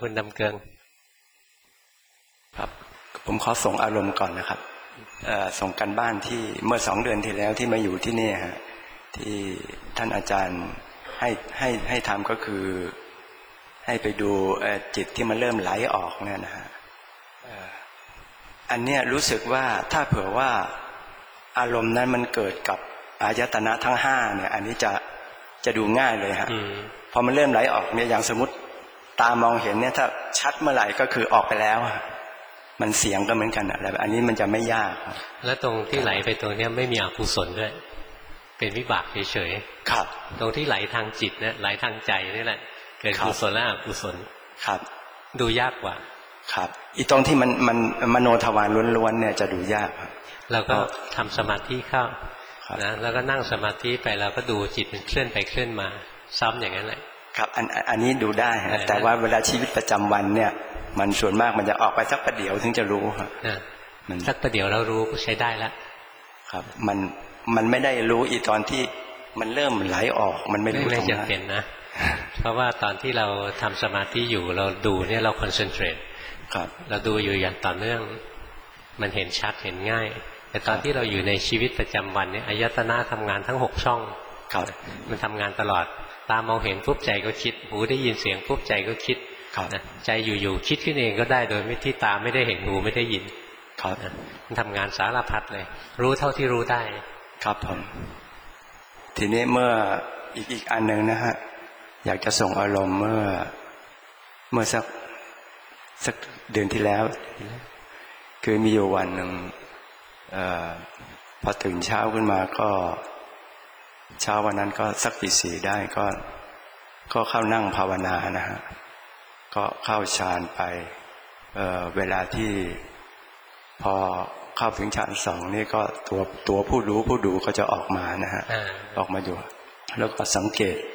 ครับผมขอส่งอารมณ์ก่อนนะครับส่งกันบ้านที่เมื่อ2 เดือนที่แล้วที่มาอยู่ที่นี่ฮะที่ท่านอาจารย์ให้ทำก็คือให้ไปดูจิตที่มันเริ่มไหลออกเนี่ยนะฮะอันเนี้ยรู้สึกว่าถ้าเผื่อว่าอารมณ์นั้นมันเกิดกับอายตนะทั้ง5เนี่ยอันนี้จะดูง่ายเลยฮะพอมันเริ่มไหลออกเนี่ยอย่างสมมติตามองเห็นเนี่ยถ้าชัดเมื่อไหร่ก็คือออกไปแล้วมันเสียงก็เหมือนกันอะไรอันนี้มันจะไม่ยากแล้วตรงที่ไหลไปตรงนี้ไม่มีอกุศลด้วยเป็นวิบากเฉยๆครับตรงที่ไหลทางจิตเนี่ยไหลทางใจนี่แหละเกิดกุศลและอกุศลครับดูยากกว่าครับอีตรงที่มันมโนทวารล้วนๆเนี่ยจะดูยากเราก็ทำสมาธิเข้านะแล้วก็นั่งสมาธิไปเราก็ดูจิตมันเคลื่อนไปเคลื่อนมาซ้ำอย่างนั้นแหละครับอันนี้ดูได้แต่ว่าเวลาชีวิตประจำวันเนี่ยมันส่วนมากมันจะออกไปสักประเดี๋ยวถึงจะรู้ครับสักประเดี๋ยวเรารู้ก็ใช้ได้แล้วครับมันไม่ได้รู้อีตอนที่มันเริ่มไหลออกมันไม่รู้ตรงนั้นไม่จำเป็นนะเพราะว่าตอนที่เราทำสมาธิอยู่เราดูเนี่ยเราคอนเซนเทรตครับเราดูอยู่อย่างต่อเนื่องมันเห็นชัดเห็นง่ายแต่ตอนที่เราอยู่ในชีวิตประจำวันเนี่ยอายตนะทำงานทั้ง6 ช่องมันทำงานตลอดตามองเห็นปุ๊บใจก็คิดหูได้ยินเสียงปุ๊บใจก็คิดใจอยู่ๆคิดขึ้นเองก็ได้โดยไม่ที่ตาไม่ได้เห็นหูไม่ได้ยินมันทำงานสารพัดเลยรู้เท่าที่รู้ได้ครับผมทีนี้เมื่ออีกอันหนึ่งนะฮะอยากจะส่งอารมณ์เมื่อสักเดือนที่แล้วคือมีอยู่วันหนึ่งพอตื่นเช้าขึ้นมาก็เช้าวันนั้นก็สักตี 4ได้ก็เข้านั่งภาวนานะฮะก็เข้าฌานไปเวลาที่พอเข้าถึงฌาน 2นี่ก็ตัวผู้รู้ผู้ดูก็จะออกมานะฮะออกมาอยู่แล้วก็สังเกต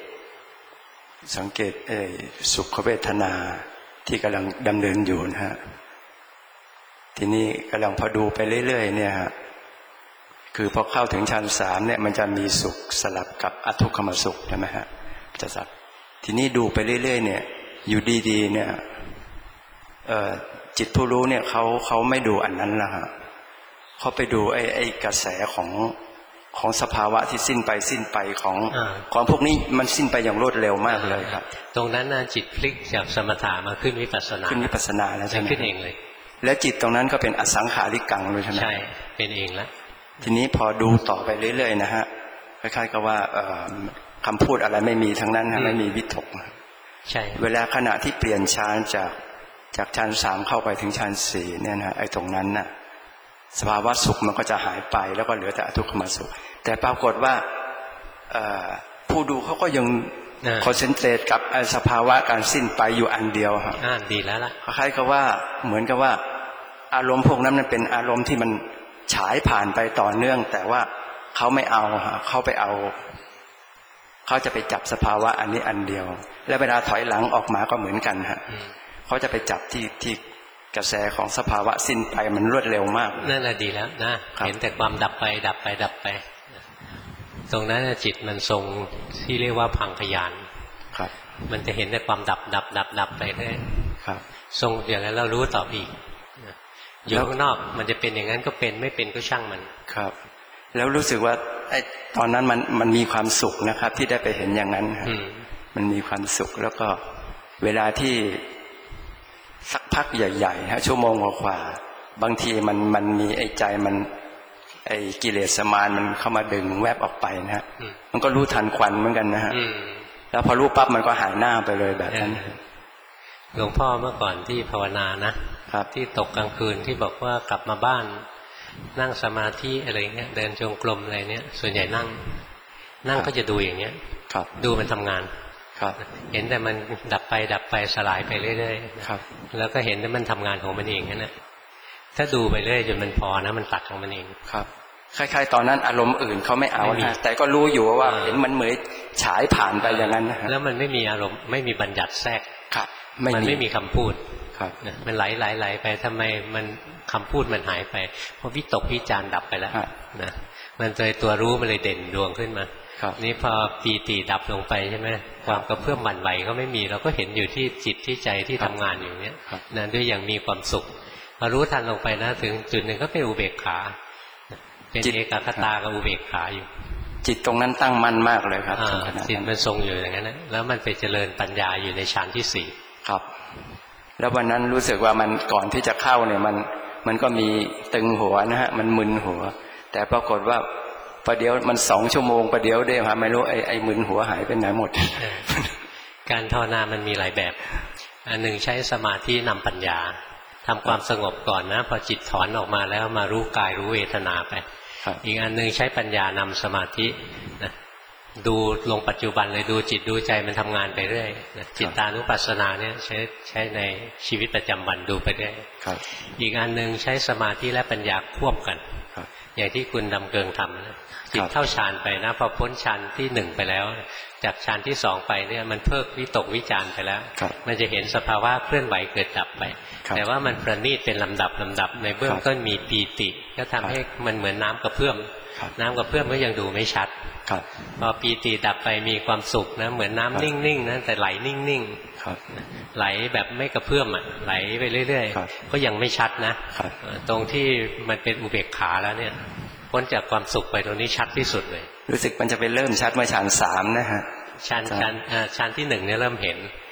สุขเวทนาที่กำลังดำเนินอยู่นะฮะทีนี้กำลังพอดูไปเรื่อยๆเนี่ยฮะคือพอเข้าถึงฌาน 3เนี่ยมันจะมีสุขสลับกับอทุกขมสุขใช่ไหมฮะจะสับทีนี้ดูไปเรื่อยๆเนี่ยอยู่ดีๆเนี่ยจิตผู้รู้เนี่ยเขาไม่ดูอันนั้นละฮะเขาไปดูไอ้กระแสของสภาวะที่สิ้นไปของพวกนี้มันสิ้นไปอย่างรวดเร็วมากเลยครับตรงนั้นนะจิตพลิกจากสมถะมาขึ้นวิปัสสนาแล้วใช่ไหมขึ้นเองเลยแล้วจิตตรงนั้นก็เป็นอสังขาริกังเลยใช่ไหมใช่เป็นเองแล้วทีนี้พอดูต่อไปเรื่อยๆนะฮะคล้ายๆกับว่าคำพูดอะไรไม่มีทั้งนั้นไม่มีวิตกใช่เวลาขณะที่เปลี่ยนฌานจากฌาน 3เข้าไปถึงฌาน 4เนี่ยนะไอ้ตรงนั้นน่ะสภาวะสุขมันก็จะหายไปแล้วก็เหลือแต่อทุกขมสุขแต่ปรากฏว่าผู้ดูเขาก็ยังคอนเซนเทรตกับสภาวะการสิ้นไปอยู่อันเดียวครับดีแล้วล่ะคล้ายๆกับว่าเหมือนกับว่าอารมณ์พวกนั้นมันเป็นอารมณ์ที่มันฉายผ่านไปต่อเนื่องแต่ว่าเขาไม่เอาเขาไปเอาเขาจะไปจับสภาวะอันนี้อันเดียวแล้วเวลาถอยหลังออกมาก็เหมือนกันฮะเขาจะไปจับที่กระแสของสภาวะสิ้นไปมันรวดเร็วมากนั่นแหละดีแล้วนะเห็นแต่ความดับไปตรงนั้นจิตมันทรงที่เรียกว่าพังขยานครับมันจะเห็นแต่ความดับไปเรื่อยครับทรงอย่างนั้นเรารู้ต่ออีกอยู่ข้างนอกมันจะเป็นอย่างนั้นก็เป็นไม่เป็นก็ช่างมันครับแล้วรู้สึกว่าไอ้ตอนนั้นมันมีความสุขนะครับที่ได้ไปเห็นอย่างนั้นมันมีความสุขแล้วก็เวลาที่สักพักใหญ่ๆฮะชั่วโมงกว่าบางทีมันมีไอ้ใจมันไอ้กิเลสมารมันเข้ามาดึงแวบออกไปนะฮะมันก็รู้ทันควันเหมือนกันนะฮะแล้วพอรู้ปั๊บมันก็หายหน้าไปเลยแบบนั้นหลวงพ่อเมื่อก่อนที่ภาวนานะที่ตกกลางคืนที่บอกว่ากลับมาบ้านนั่งสมาธิอะไรเงี้ยเดินจงกรมอะไรเนี้ยส่วนใหญ่นั่งก็จะดูอย่างเงี้ยดูมันทำงานเห็นแต่มันดับไปสลายไปเรื่อยๆแล้วก็เห็นแต่มันทำงานของมันเองนั่นแหละถ้าดูไปเรื่อยจนมันพอนะมันตัดของมันเองครับคล้ายๆตอนนั้นอารมณ์อื่นเขาไม่เอาแต่ก็รู้อยู่ว่าเห็นมันเหมือนฉายผ่านไปอย่างนั้นแล้วมันไม่มีอารมณ์ไม่มีบัญญัติแทรกมันไม่มีคำพูดมันไหลไปทำไมมันคำพูดมันหายไปเพราะวิตกวิจารดับไปแล้วนะมันเลยตัวรู้มันเลยเด่นดวงขึ้นมานี่พอปีติดับลงไปใช่ไหมความกระเพื่อมหวั่นไหวก็ไม่มีเราก็เห็นอยู่ที่จิตที่ใจที่ทำงานอยู่เนี้ยนะด้วยอย่างมีความสุขพอรู้ทันลงไปนะถึงจุดหนึ่งก็เป็นอุเบกขาเป็นเอกคตากับอุเบกขาอยู่จิตตรงนั้นตั้งมั่นมากเลยครับจิตมันทรงอยู่อย่างนั้นนะแล้วมันไปเจริญปัญญาอยู่ในฌานที่ 4 ครับแล้ววันนั้นรู้สึกว่ามันก่อนที่จะเข้าเนี่ยมันก็มีตึงหัวนะฮะมันมึนหัวแต่ปรากฏว่าประเดี๋ยวมัน2 ชั่วโมงประเดี๋ยวได้ครับไม่รู้ไอ้มึนหัวหายไปไหนหมดการภาวนามันมีหลายแบบอันหนึ่งใช้สมาธินำปัญญาทำความสงบก่อนนะพอจิตถอนออกมาแล้วมารู้กายรู้เวทนาไปอีกอันหนึ่งใช้ปัญญานำสมาธินะดูลงปัจจุบันเลยดูจิตดูใจมันทำงานไปเรื่อยจิตตานุปัสสนาเนี่ยใช้ในชีวิตประจำวันดูไปเรื่อยอีกอันหนึ่งใช้สมาธิและปัญญาควบกันอย่างที่คุณดำเกิงทำนะจิตเข้าฌานไปนะพอพ้นฌานที่1ไปแล้วจากฌานที่2ไปเนี่ยมันเพิกวิตกวิจารไปแล้วมันจะเห็นสภาวะเคลื่อนไหวเกิดดับไปแต่ว่ามันประณีตเป็นลำดับในเบื้องต้นมีปีติก็ทำให้มันเหมือนน้ำกระเพื่อมก็ยังดูไม่ชัดพอปีติดับไปมีความสุขนะเหมือนน้ำนิ่งๆนะแต่ไหลนิ่งๆไหลแบบไม่กระเพื่อมอ่ะไหลไปเรื่อยๆก็ยังไม่ชัดนะตรงที่มันเป็นอุเบกขาแล้วเนี่ยพ้นจากความสุขไปตรงนี้ชัดที่สุดเลยรู้สึกมันจะไปเริ่มชัดเมื่อฌาน 3นะฮะฌานที่1เนี่ยเริ่มเห็น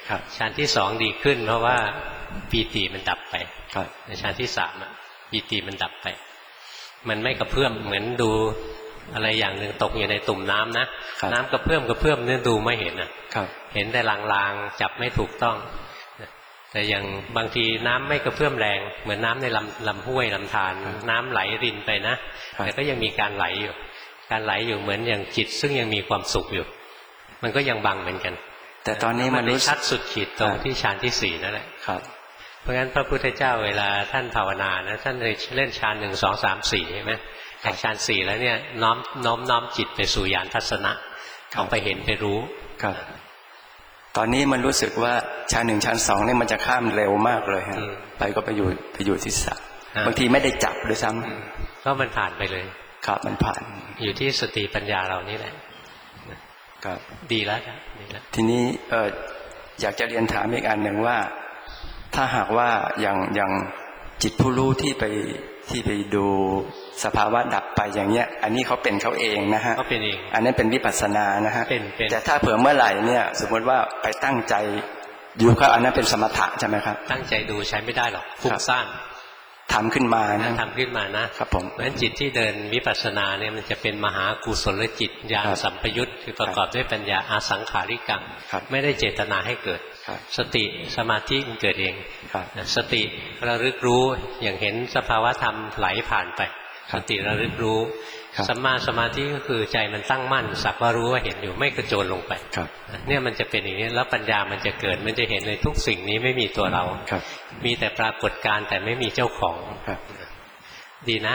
ฌานที่สองดีขึ้นเพราะว่าปีติมันดับไปในฌานที่สามปีติมันดับไปมันไม่กระเพื่อมเหมือนดูอะไรอย่างหนึ่งตกอยู่ในตุ่มน้ำนะน้ำกระเพื่อมเนี่ยดูไม่เห็นนะเห็นแต่ลางๆจับไม่ถูกต้องแต่อย่างบางทีน้ำไม่กระเพื่อมแรงเหมือนน้ำในลำห้วยลำธารน้ำไหลรินไปนะแต่ก็ยังมีการไหลอยู่เหมือนอย่างจิตซึ่งยังมีความสุขอยู่มันก็ยังบังเหมือนกันแต่ตอนนี้มันรู้ชัดสุดขีดตรงที่ฌานที่สี่นั่นแหละเพราะงั้นพระพุทธเจ้าเวลาท่านภาวนานะท่านเลยเล่นฌาน1 2 3 4ใช่ไหมจากฌาน4แล้วเนี่ยน้อมจิตไปสู่ญาณทัศนะเอาไปเห็นไปรู้ครับตอนนี้มันรู้สึกว่าฌาน1ฌาน2เนี่ยมันจะข้ามเร็วมากเลยฮะไปก็ไปอยู่ที่สระบางทีไม่ได้จับด้วยซ้ำก็มันผ่านไปเลยครับมันผ่านอยู่ที่สติปัญญาเรานี่แหละครับดีแล้วครับทีนี้อยากจะเรียนถามอีกอันหนึ่งว่าถ้าหากว่าอย่างจิตผู้รู้ที่ไปดูสภาวะดับไปอย่างเงี้ยอันนี้เขาเป็นเขาเองนะฮะเขาเป็นเองอันนั้นเป็นวิปัสสนานะฮะเป็นแต่ถ้าเผื่อเมื่อไหร่เนี่ยสมมติว่าไปตั้งใจอยู่ก็อันนั้นเป็นสมถะใช่ไหมครับตั้งใจดูใช้ไม่ได้หรอกฟุ้งซ่านทำขึ้นมานะทำขึ้นมานะครับผมเพราะฉะนั้นจิตที่เดินวิปัสสนาเนี่ยมันจะเป็นมหากุศลจิตญาณสัมปยุตคือประกอบด้วยปัญญาอาสังขาริกังไม่ได้เจตนาให้เกิดสติสมาธิมันเกิดเองสติระลึกรู้อย่างเห็นสภาวะธรรมไหลผ่านไปสติระลึกรู้สัมมาสมาธิก็คือใจมันตั้งมั่นสักว่ารู้ว่าเห็นอยู่ไม่กระโจนลงไปเนี่ยมันจะเป็นอย่างนี้แล้วปัญญามันจะเกิดมันจะเห็นเลยทุกสิ่งนี้ไม่มีตัวเรามีแต่ปรากฏการณ์แต่ไม่มีเจ้าของดีนะ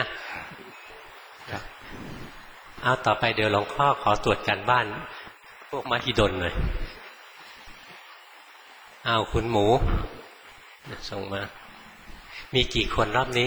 เอาต่อไปเดี๋ยวหลวงพ่อขอตรวจการบ้านพวกมหิดลหน่อยเอาคุณหมูส่งมามีกี่คนรอบนี้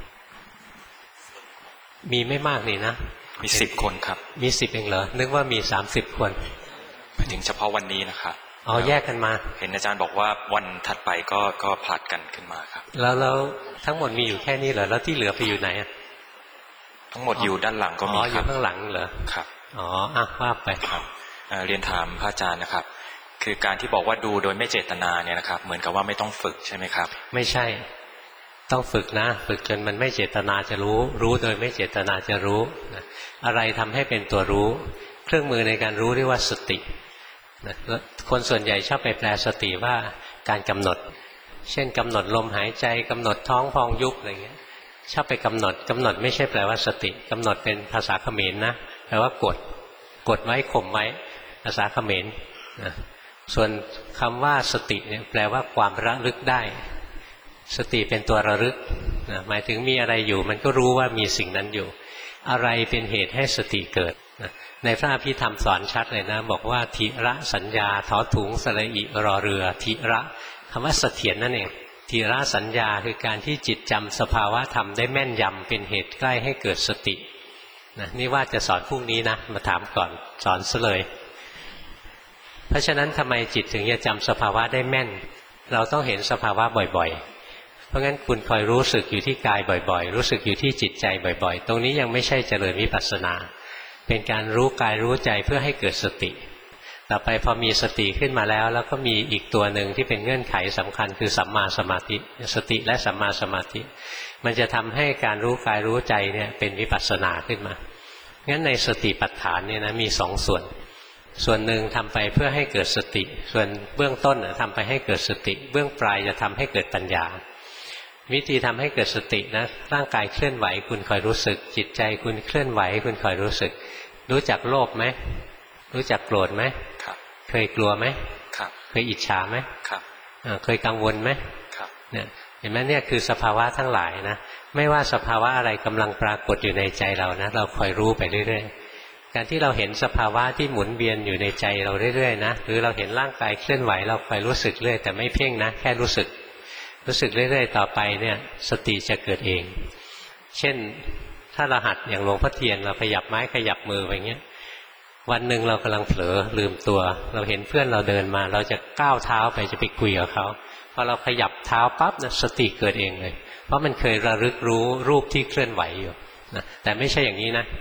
มีไม่มากนี่นะมี10 คนครับมี10เองเหรอนึกว่ามี30 คนหมายถึงเฉพาะวันนี้นะครับอ๋อแยกกันมาเห็นอาจารย์บอกว่าวันถัดไปก็ผลัดกันขึ้นมาครับแล้วทั้งหมดมีอยู่แค่นี้เหรอแล้วที่เหลือไปอยู่ไหนทั้งหมดอยู่ด้านหลังก็มีครับอยู่ข้างหลังเหรอครับอ๋อว่าไปครับเรียนถามพระอาจารย์นะครับคือการที่บอกว่าดูโดยไม่เจตนาเนี่ยนะครับเหมือนกับว่าไม่ต้องฝึกใช่ไหมครับไม่ใช่ต้องฝึกนะฝึกจนมันไม่เจตนาจะรู้โดยไม่เจตนาจะรู้นะอะไรทำให้เป็นตัวรู้เครื่องมือในการรู้เรียกว่าสตินะคนส่วนใหญ่ชอบไปแปลสติว่าการกำหนดเช่นกำหนดลมหายใจกำหนดท้องพองยุบอะไรเงี้ยชอบไปกำหนดไม่ใช่แปลว่าสติกำหนดเป็นภาษาเขมรนะแปลว่ากดไว้ข่มไว้ภาษาเขมรนะส่วนคำว่าสติเนี่ยแปลว่าความระลึกได้สติเป็นตัวระลึกนะหมายถึงมีอะไรอยู่มันก็รู้ว่ามีสิ่งนั้นอยู่อะไรเป็นเหตุให้สติเกิดนะในพระอภิธรรมสอนชัดเลยนะบอกว่าทิระสัญญาถอถุงสระอิรอเรือทิระคำว่าเสถียรนั่นเองทิระสัญญาคือการที่จิตจำสภาวะธรรมได้แม่นยำเป็นเหตุใกล้ให้เกิดสตินะนี่ว่าจะสอนพรุ่งนี้นะมาถามก่อนสอนซะเลยเพราะฉะนั้นทำไมจิตถึงจะจำสภาวะได้แม่นเราต้องเห็นสภาวะบ่อยๆเพราะงั้นคุณคอยรู้สึกอยู่ที่กายบ่อยๆรู้สึกอยู่ที่จิตใจบ่อยๆตรงนี้ยังไม่ใช่เจริญวิปัสสนาเป็นการรู้กายรู้ใจเพื่อให้เกิดสติต่อไปพอมีสติขึ้นมาแล้วก็มีอีกตัวหนึ่งที่เป็นเงื่อนไขสำคัญคือสัมมาสมาธิสติและสัมมาสมาธิมันจะทำให้การรู้กายรู้ใจเนี่ยเป็นวิปัสสนาขึ้นมางั้นในสติปัฏฐานเนี่ยนะมี2 ส่วนหนึ่งทำไปเพื่อให้เกิดสติส่วนเบื้องต้นทำไปให้เกิดสติเบื้องปลายจะทำให้เกิดปัญญาวิธีทำให้เกิดสตินะร่างกายเคลื่อนไหวคุณคอยรู้สึกจิตใจคุณเคลื่อนไหวคุณคอยรู้สึกรู้จักโลภไหมรู้จักโกรธไหมครับเคยกลัวไหมครับเคยอิจฉาไหมครับเคยกังวลไหมครับเนี่ยเห็นไหมเนี่ยคือสภาวะทั้งหลายนะไม่ว่าสภาวะอะไรกำลังปรากฏอยู่ในใจเรานะเราคอยรู้ไปเรื่อยๆการที่เราเห็นสภาวะที่หมุนเวียนอยู่ในใจเราเรื่อยๆนะหรือเราเห็นร่างกายเคลื่อนไหวเราคอยรู้สึกเรื่อยแต่ไม่เพ่งนะแค่รู้สึกเรื่อยๆต่อไปเนี่ยสติจะเกิดเองเช่นถ้าเราหัดอย่างหลวงพ่อเทียนเราขยับไม้ขยับมือไปเงี้ยวันหนึ่งเรากำลังเผลอลืมตัวเราเห็นเพื่อนเราเดินมาเราจะก้าวเท้าไปจะไปคุยกับเขาพอเราขยับเท้าปั๊บนะสติเกิดเองเลยเพราะมันเคยระลึกรู้รูปที่เคลื่อนไหวอยู่นะแต่ไม่ใช่อย่างนี้นะ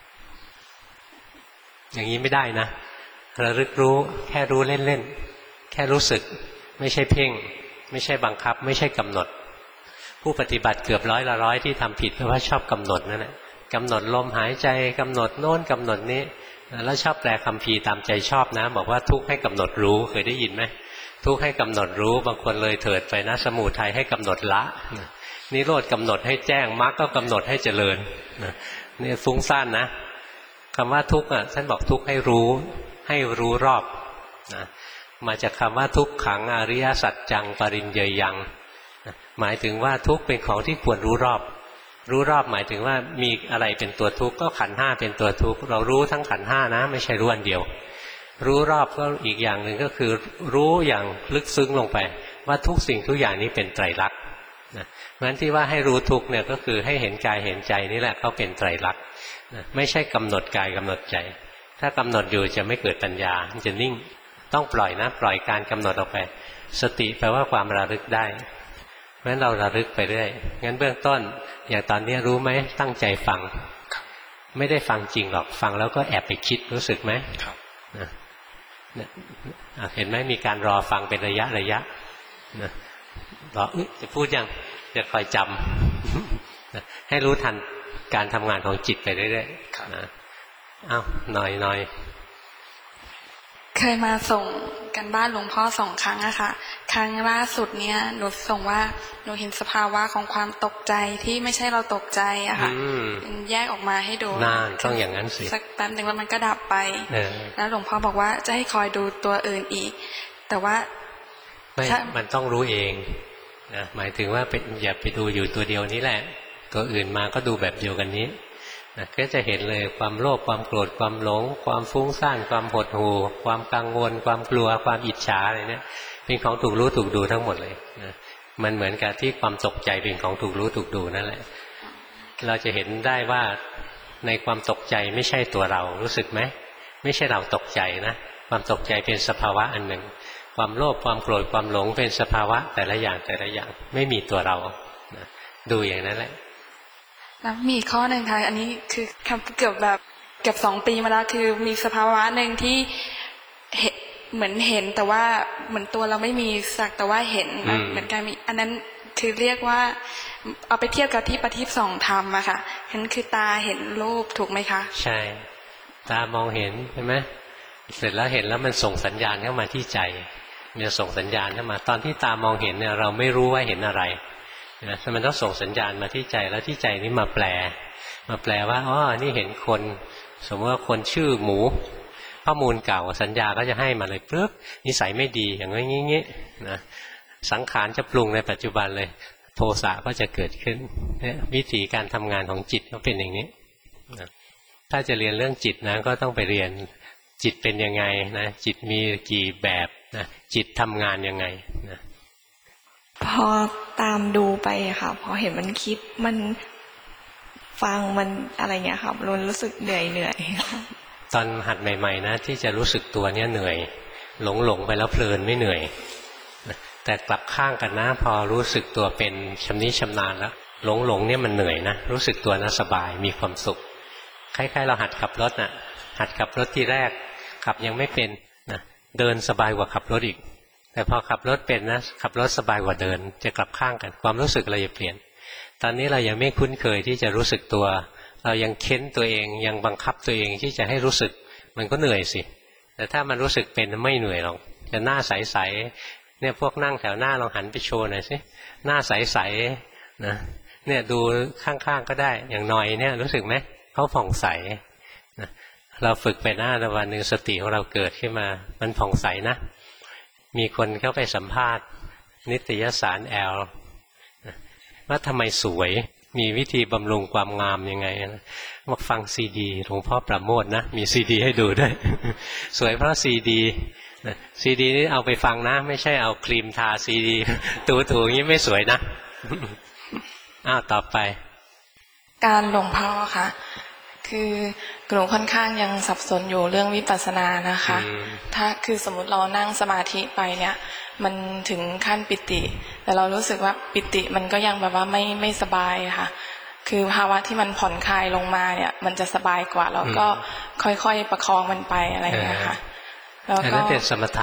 อย่างนี้ไม่ได้นะระลึกรู้แค่รู้เล่นๆแค่รู้สึกไม่ใช่เพ่งไม่ใช่บังคับไม่ใช่กำหนดผู้ปฏิบัติเกือบร้อยที่ทำผิดเพราะว่าชอบกำหนดนั่นแหละกำหนดลมหายใจกำหนดโน้นกำหนดนี้แล้วชอบแปลคัมภีร์ตามใจชอบนะบอกว่าทุกข์ให้กำหนดรู้เคยได้ยินไหมทุกข์ให้กำหนดรู้บางคนเลยเถิดไปนะสมุทัยให้กำหนดละนิโรธกำหนดให้แจ้งมรรคก็กำหนดให้เจริญนี่ฟุ้งซ่านนะคำว่าทุกข์ท่านบอกทุกข์ให้รู้รอบนะมาจากคำว่าทุกขังอริยสัจจังปริญเยยังหมายถึงว่าทุกข์เป็นของที่ควรรู้รอบหมายถึงว่ามีอะไรเป็นตัวทุกข์ก็ขันธ์ห้าเป็นตัวทุกข์เรารู้ทั้งขันธ์ห้านะไม่ใช่รู้อันเดียวรู้รอบก็อีกอย่างหนึ่งก็คือรู้อย่างลึกซึ้งลงไปว่าทุกสิ่งทุกอย่างนี้เป็นไตรลักษณ์นะเพราะฉะนั้นที่ว่าให้รู้ทุกข์เนี่ยก็คือให้เห็นกายเห็นใจนี่แหละเขาเป็นไตรลักษณ์นะไม่ใช่กำหนดกายกำหนดใจถ้ากำหนดอยู่จะไม่เกิดปัญญามันจะนิ่งต้องปล่อยนะปล่อยการกำหนดออกไปสติแปลว่าความระลึกได้เพราะฉะนั้นเราระลึกไปเรื่อยงั้นเบื้องต้นอย่างตอนนี้รู้ไหมตั้งใจฟังไม่ได้ฟังจริงหรอกฟังแล้วก็แอบไปคิดรู้สึกไหมเห็นไหมมีการรอฟังเป็นระยะรอจะพูดยังจะคอยจำให้รู้ทันการทำงานของจิตไปเรื่อยๆนะอ้าวหน่อยเคยมาส่งกันบ้านหลวงพ่อ2 ครั้งอะค่ะครั้งล่าสุดเนี่ยหนูส่งว่าหนูเห็นสภาวะของความตกใจที่ไม่ใช่เราตกใจอะค่ะแยกออกมาให้ดูนานต้องอย่างนั้นสิสักแป๊บนึงแล้วมันก็ดับไปแล้วหลวงพ่อบอกว่าจะให้คอยดูตัวอื่นอีกแต่ว่าไม่มันต้องรู้เองนะหมายถึงว่าอย่าไปดูอยู่ตัวเดียวนี้แหละตัวอื่นมาก็ดูแบบเดียวกันนี้นะก็จะเห็นเลยความโลภความโกรธความหลงความฟุ้งซ่านความหดหู่ความกังวลความกลัวความอิจฉาอะไรเนี่ยเป็นของถูกรู้ถูกดูทั้งหมดเลยนะมันเหมือนกับที่ความตกใจเป็นของถูกรู้ถูกดูนั่นแหละเราจะเห็นได้ว่าในความตกใจไม่ใช่ตัวเรารู้สึกไหมไม่ใช่เราตกใจนะความตกใจเป็นสภาวะอันหนึ่งความโลภความโกรธความหลงเป็นสภาวะแต่ละอย่างไม่มีตัวเรานะดูอย่างนั้นแหละแล้วมีข้อหนึ่งค่ะอันนี้คือเกือบ2 ปีมาแล้วคือมีสภาวะหนึ่งที่เหมือนเห็นแต่ว่าเหมือนตัวเราไม่มีสักแต่ว่าเห็นเหมือนกันมีอันนั้นคือเรียกว่าเอาไปเทียบกับที่ปฏิบัติส่องธรรมอะค่ะนั่นคือตาเห็นรูปถูกไหมคะใช่ตามองเห็นใช่ไหมเสร็จแล้วเห็นแล้วมันส่งสัญญาณเข้ามาที่ใจมันส่งสัญญาณเข้ามาตอนที่ตามองเห็นเนี่ยเราไม่รู้ว่าเห็นอะไรนะมันต้องส่งสัญญาณมาที่ใจแล้วที่ใจนี้มาแปลว่าอ๋อนี่เห็นคนสมมติว่าคนชื่อหมูข้อมูลเก่าสัญญาก็จะให้มาเลยปึ๊บนิสัยไม่ดีอย่างงี้นะสังขารจะปรุงในปัจจุบันเลยโทสะก็จะเกิดขึ้นเนี่ยวิธีการทำงานของจิตก็เป็นอย่างนี้นะถ้าจะเรียนเรื่องจิตนะก็ต้องไปเรียนจิตเป็นยังไงนะจิตมีกี่แบบนะจิตทำงานยังไงนะพอตามดูไปค่ะพอเห็นมันคิดมันฟังมันอะไรเงี้ยค่ะรู้สึกเหนื่อยตอนหัดใหม่ๆนะที่จะรู้สึกตัวเนี่ยเหนื่อยหลงไปแล้วเพลินไม่เหนื่อยแต่กลับข้างกันนะพอรู้สึกตัวเป็นชำนิชำนาญแล้วหลงเนี่ยมันเหนื่อยนะรู้สึกตัวนะสบายมีความสุขคล้ายๆเราหัดขับรถน่ะหัดขับรถที่แรกขับยังไม่เป็นนะเดินสบายกว่าขับรถอีกแต่พอขับรถเป็นนะขับรถสบายกว่าเดินจะกลับข้างกันความรู้สึกเราจะเปลี่ยนตอนนี้เรายังไม่คุ้นเคยที่จะรู้สึกตัวเรายังเค้นตัวเองยังบังคับตัวเองที่จะให้รู้สึกมันก็เหนื่อยสิแต่ถ้ามันรู้สึกเป็นไม่เหนื่อยหรอกจะหน้าใสๆเนี่ยพวกนั่งแถวหน้าลองหันไปโชว์หน่อยสิหน้าใสๆนะเนี่ยดูข้างๆก็ได้อย่างหน่อยเนี่ยรู้สึกไหมเขาผ่องใสนะเราฝึกไปหน้าวันหนึ่งสติของเราเกิดขึ้นมามันผ่องใสนะมีคนเข้าไปสัมภาษณ์นิตยสารแอลว่าทำไมสวยมีวิธีบำรุงความงามยังไงมาฟังซีดีหลวงพ่อประโมทนะมีซีดีให้ดูด้วยสวยเพราะซีดีนี่เอาไปฟังนะไม่ใช่เอาครีมทาซีดีถูอย่างนี้ไม่สวยนะต่อไปการหลวงพ่อค่ะคือหนูค่อนข้างยังสับสนอยู่เรื่องวิปัสสนานะคะถ้าคือสมมติเรานั่งสมาธิไปเนี่ยมันถึงขั้นปิติแต่เรารู้สึกว่าปิติมันก็ยังแบบว่าไม่สบายค่ะคือภาวะที่มันผ่อนคลายลงมาเนี่ยมันจะสบายกว่าแล้วก็ค่อยๆประคองมันไปอะไรอย่างเงี้ยค่ะแล้วก็อันนั้นเป็นสมถะ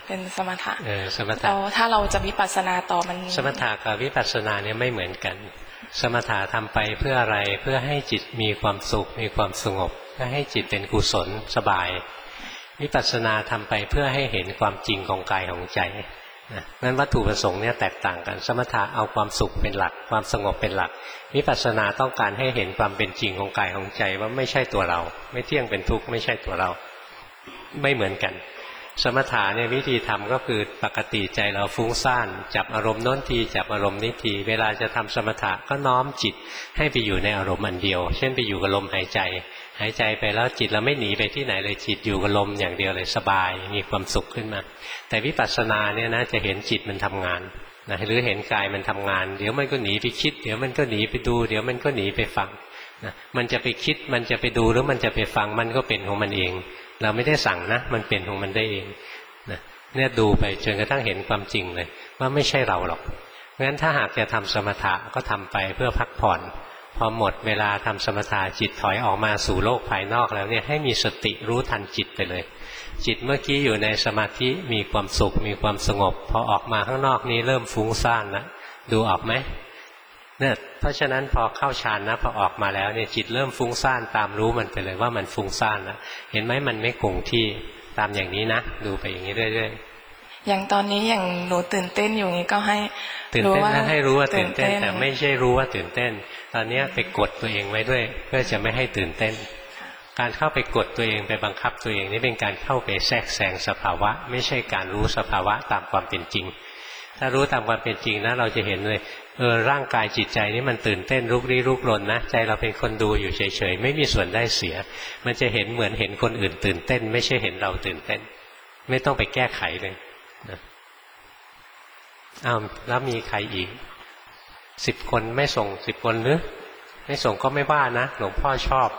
เป็นสมถะสมถะแล้วถ้าเราจะวิปัสสนาต่อมันสมถะกับวิปัสสนาเนี่ยไม่เหมือนกันสมถะทำไปเพื่ออะไรเพื่อให้จิตมีความสุขมีความสงบเพื่อให้จิตเป็นกุศลสบายวิปัสสนาทำไปเพื่อให้เห็นความจริงของกายของใจนั้นวัตถุประสงค์เนี่ยแตกต่างกันสมถะเอาความสุขเป็นหลักความสงบเป็นหลักวิปัสสนาต้องการให้เห็นความเป็นจริงของกายของใจว่าไม่ใช่ตัวเราไม่เที่ยงเป็นทุกข์ไม่ใช่ตัวเราไม่เหมือนกันสมถะเนี่ยวิธีทำก็คือปกติใจเราฟุ้งซ่านจับอารมณ์โน้นทีจับอารมณ์นี้ทีเวลาจะทำสมถะก็น้อมจิตให้ไปอยู่ในอารมณ์อันเดียวเช่นไปอยู่กับลมหายใจหายใจไปแล้วจิตเราไม่หนีไปที่ไหนเลยจิตอยู่กับลมอย่างเดียวเลยสบายมีความสุขขึ้นมาแต่วิปัสสนาเนี่ยนะจะเห็นจิตมันทำงานนะหรือเห็นกายมันทำงานเดี๋ยวมันก็หนีไปคิดเดี๋ยวมันก็หนีไปดูเดี๋ยวมันก็หนีไปฟังนะมันจะไปคิดมันจะไปดูหรือมันจะไปฟังมันก็เป็นของมันเองเราไม่ได้สั่งนะมันเป็นของมันได้เองนะเนี่ยดูไปจนกระทั่งเห็นความจริงเลยว่าไม่ใช่เราหรอกงั้นถ้าหากจะทำสมถะก็ทำไปเพื่อพักผ่อนพอหมดเวลาทำสมถะจิตถอยออกมาสู่โลกภายนอกแล้วเนี่ยให้มีสติรู้ทันจิตไปเลยจิตเมื่อกี้อยู่ในสมาธิมีความสุขมีความสงบพอออกมาข้างนอกนี้เริ่มฟุ้งซ่านแล้วดูออกไหมเนี่ยเพราะฉะนั้นพอเข้าฌานนะพอออกมาแล้วเนี่ยจิตเริ่มฟุ้งซ่านตามรู้มันไปเลยว่ามันฟุ้งซ่านแล้วเห็นไหมมันไม่คงที่ตามอย่างนี้นะดูไปอย่างนี้เรื่อยๆอย่างตอนนี้อย่างหนูตื่นเต้นอยู่นี้ก็ให้ตื่นเต้นนะให้รู้ว่าตื่นเต้นแต่ไม่ใช่รู้ว่าตื่นเต้นตอนนี้ไปกดตัวเองไว้ด้วยเพื่อจะไม่ให้ตื่นเต้นการเข้าไปกดตัวเองไปบังคับตัวเองนี่เป็นการเข้าไปแทรกแซงสภาวะไม่ใช่การรู้สภาวะตามความเป็นจริงถ้ารู้ตามความเป็นจริงนะเราจะเห็นเลยร่างกายจิตใจนี่มันตื่นเต้นลุกลี้ลุกลนนะใจเราเป็นคนดูอยู่เฉยๆไม่มีส่วนได้เสียมันจะเห็นเหมือนเห็นคนอื่นตื่นเต้นไม่ใช่เห็นเราตื่นเต้นไม่ต้องไปแก้ไขเลยนะแล้วมีใครอีก10 คนไม่ส่ง10 คนหรือไม่ส่งก็ไม่ว่านะหลวงพ่อชอบ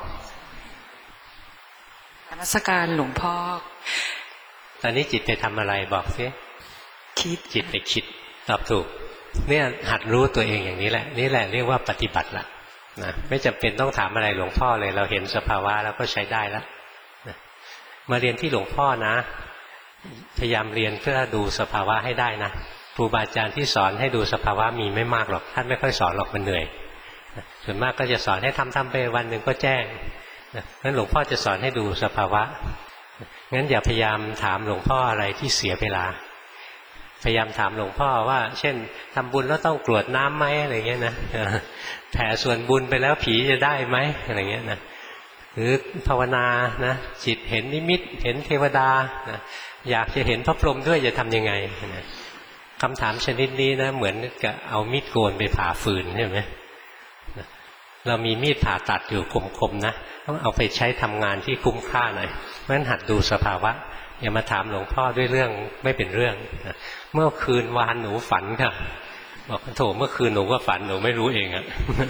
นมัสการหลวงพ่อตอนนี้จิตไปทำอะไรบอกสิคิดจิตไปคิดตอบถูกเนี่ยหัดรู้ตัวเองอย่างนี้แหละนี่แหละเรียกว่าปฏิบัติละนะไม่จำเป็นต้องถามอะไรหลวงพ่อเลยเราเห็นสภาวะแล้วก็ใช้ได้แล้วนะมาเรียนที่หลวงพ่อนะพยายามเรียนเพื่อดูสภาวะให้ได้นะครูบาอาจารย์ที่สอนให้ดูสภาวะมีไม่มากหรอกท่านไม่ค่อยสอนหรอกมันเหนื่อยส่วนมากก็จะสอนให้ทำไปวันหนึ่งก็แจ้งงั้นหลวงพ่อจะสอนให้ดูสภาวะงั้นอย่าพยายามถามหลวงพ่ออะไรที่เสียเวลาพยายามถามหลวงพ่อว่าเช่นทำบุญแล้วต้องกรวดน้ำไหมอะไรเงี้ยนะแผ่ส่วนบุญไปแล้วผีจะได้ไหมอะไรเงี้ยนะหรือภาวนานะจิตเห็นนิมิตเห็นเทวดานะอยากจะเห็นพระพรหมด้วยจะทำยังไงนะคำถามชนิดนี้นะเหมือนกับเอามีดโกนไปผ่าฟืนใช่ไหมเรามีมีดผ่าตัดอยู่คมๆนะต้องเอาไปใช้ทำงานที่คุ้มค่าหน่อยเพราะฉะนั้นหัดดูสภาวะอย่ามาถามหลวงพ่อด้วยเรื่องไม่เป็นเรื่องเมื่อคืนวานหนูฝันค่ะบอกโถเมื่อคืนหนูก็ฝันหนูไม่รู้เองอะ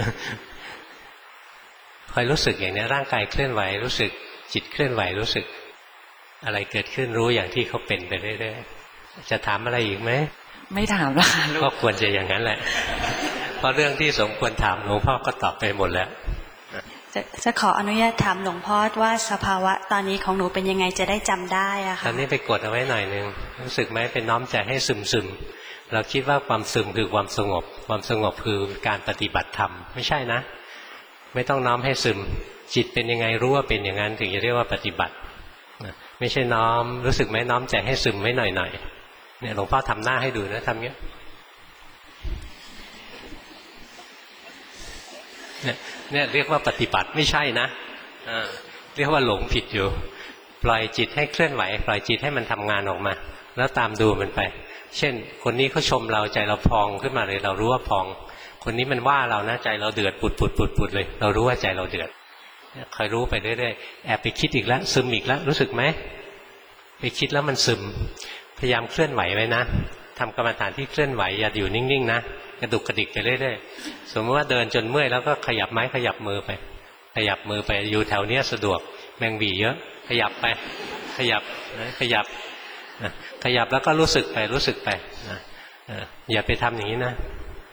คอยรู้สึกอย่างนี้ร่างกายเคลื่อนไหวรู้สึกจิตเคลื่อนไหวรู้สึกอะไรเกิดขึ้นรู้อย่างที่เขาเป็นไปเรื่อยๆจะถามอะไรอีกไหมไม่ถามแล้วค่ะก็ควรจะอย่างนั้นแหละเพราะเรื่องที่สมควรถามหลวงพ่อก็ตอบไปหมดแล้วจะขออนุญาตถามหลวงพ่อว่าสภาวะตอนนี้ของหนูเป็นยังไงจะได้จำได้อะค่ะตอนนี้ไปกดเอาไว้หน่อยนึงรู้สึกไหมเป็นน้อมใจให้ซึมเราคิดว่าความซึมคือความสงบความสงบคือการปฏิบัติธรรมไม่ใช่นะไม่ต้องน้อมให้ซึมจิตเป็นยังไงรู้ว่าเป็นอย่างนั้นถึงจะเรียกว่าปฏิบัติไม่ใช่น้อมรู้สึกไหมน้อมใจให้ซึมไว้หน่อยเนี่ยหลวงพ่อทำหน้าให้ดูนะทำเงี้ยเนี่ยเรียกว่าปฏิบัติไม่ใช่นะเรียกว่าหลงผิดอยู่ปล่อยจิตให้เคลื่อนไหวปล่อยจิตให้มันทำงานออกมาแล้วตามดูมันไปเช่นคนนี้เขาชมเราใจเราพองขึ้นมาเลยเรารู้ว่าพองคนนี้มันว่าเรานะใจเราเดือดปุดเลยเรารู้ว่าใจเราเดือดคอยรู้ไปเรื่อยๆแอบไปคิดอีกแล้วซึมอีกแล้วรู้สึกไหมไปคิดแล้วมันซึมพยายามเคลื่อนไหวไว้นะทำกรรมฐานที่เคลื่อนไหวอย่าอยู่นิ่งๆนะกระดุกกระดิกไปเรื่อยๆสมมติว่าเดินจนเมื่อยแล้วก็ขยับไม้ขยับมือไปขยับมือไปอยู่แถวเนี้ยสะดวกแมงวีเยอะขยับไปขยับขยับขยับแล้วก็รู้สึกไปรู้สึกไปอย่าไปทำอย่างนี้นะ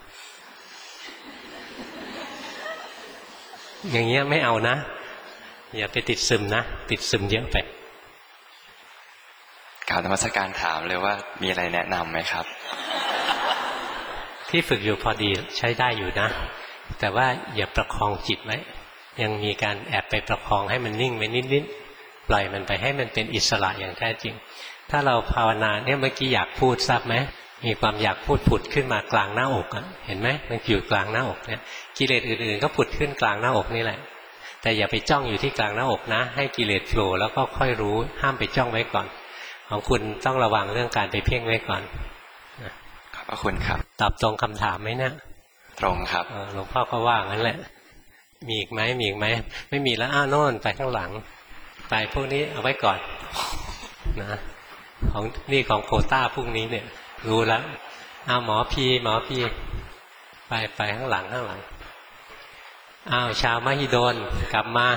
อย่างเงี้ยไม่เอานะอย่าไปติดซึมนะติดซึมเยอะไปกราบราบนมัสการถามเลยว่ามีอะไรแนะนำไหมครับที่ฝึกอยู่พอดีใช้ได้อยู่นะแต่ว่าอย่าประคองจิตไว้ยังมีการแอบไปประคองให้มันนิ่งไว้นิดๆปล่อยมันไปให้มันเป็นอิสระอย่างแท้จริงถ้าเราภาวนาเนี่ยเมื่อกี้อยากพูดทราบไหมมีความอยากพูดผุดขึ้นมากลางหน้าอกเห็นไหมมันอยู่กลางหน้าอกเนี่ยกิเลสอื่นๆก็ผุดขึ้นกลางหน้าอกนี่แหละแต่อย่าไปจ้องอยู่ที่กลางหน้าอกนะให้กิเลสโผล่แล้วก็ค่อยรู้ห้ามไปจ้องไว้ก่อนของคุณต้องระวังเรื่องการไปเพ่งไว้ก่อนขอบพระคุณครับตอบตรงคำถามไหมเนี่ยตรงครับหลวงพ่อก็ว่างั้นแหละมีอีกไหมมีอีกไหมไม่มีแล้วโน่นไปข้างหลังไปพวกนี้เอาไว้ก่อนนะของนี่ของโควต้าพรุ่งนี้เนี่ยรู้แล้วหมอพีไปข้างหลังชาวมหิดลกลับมา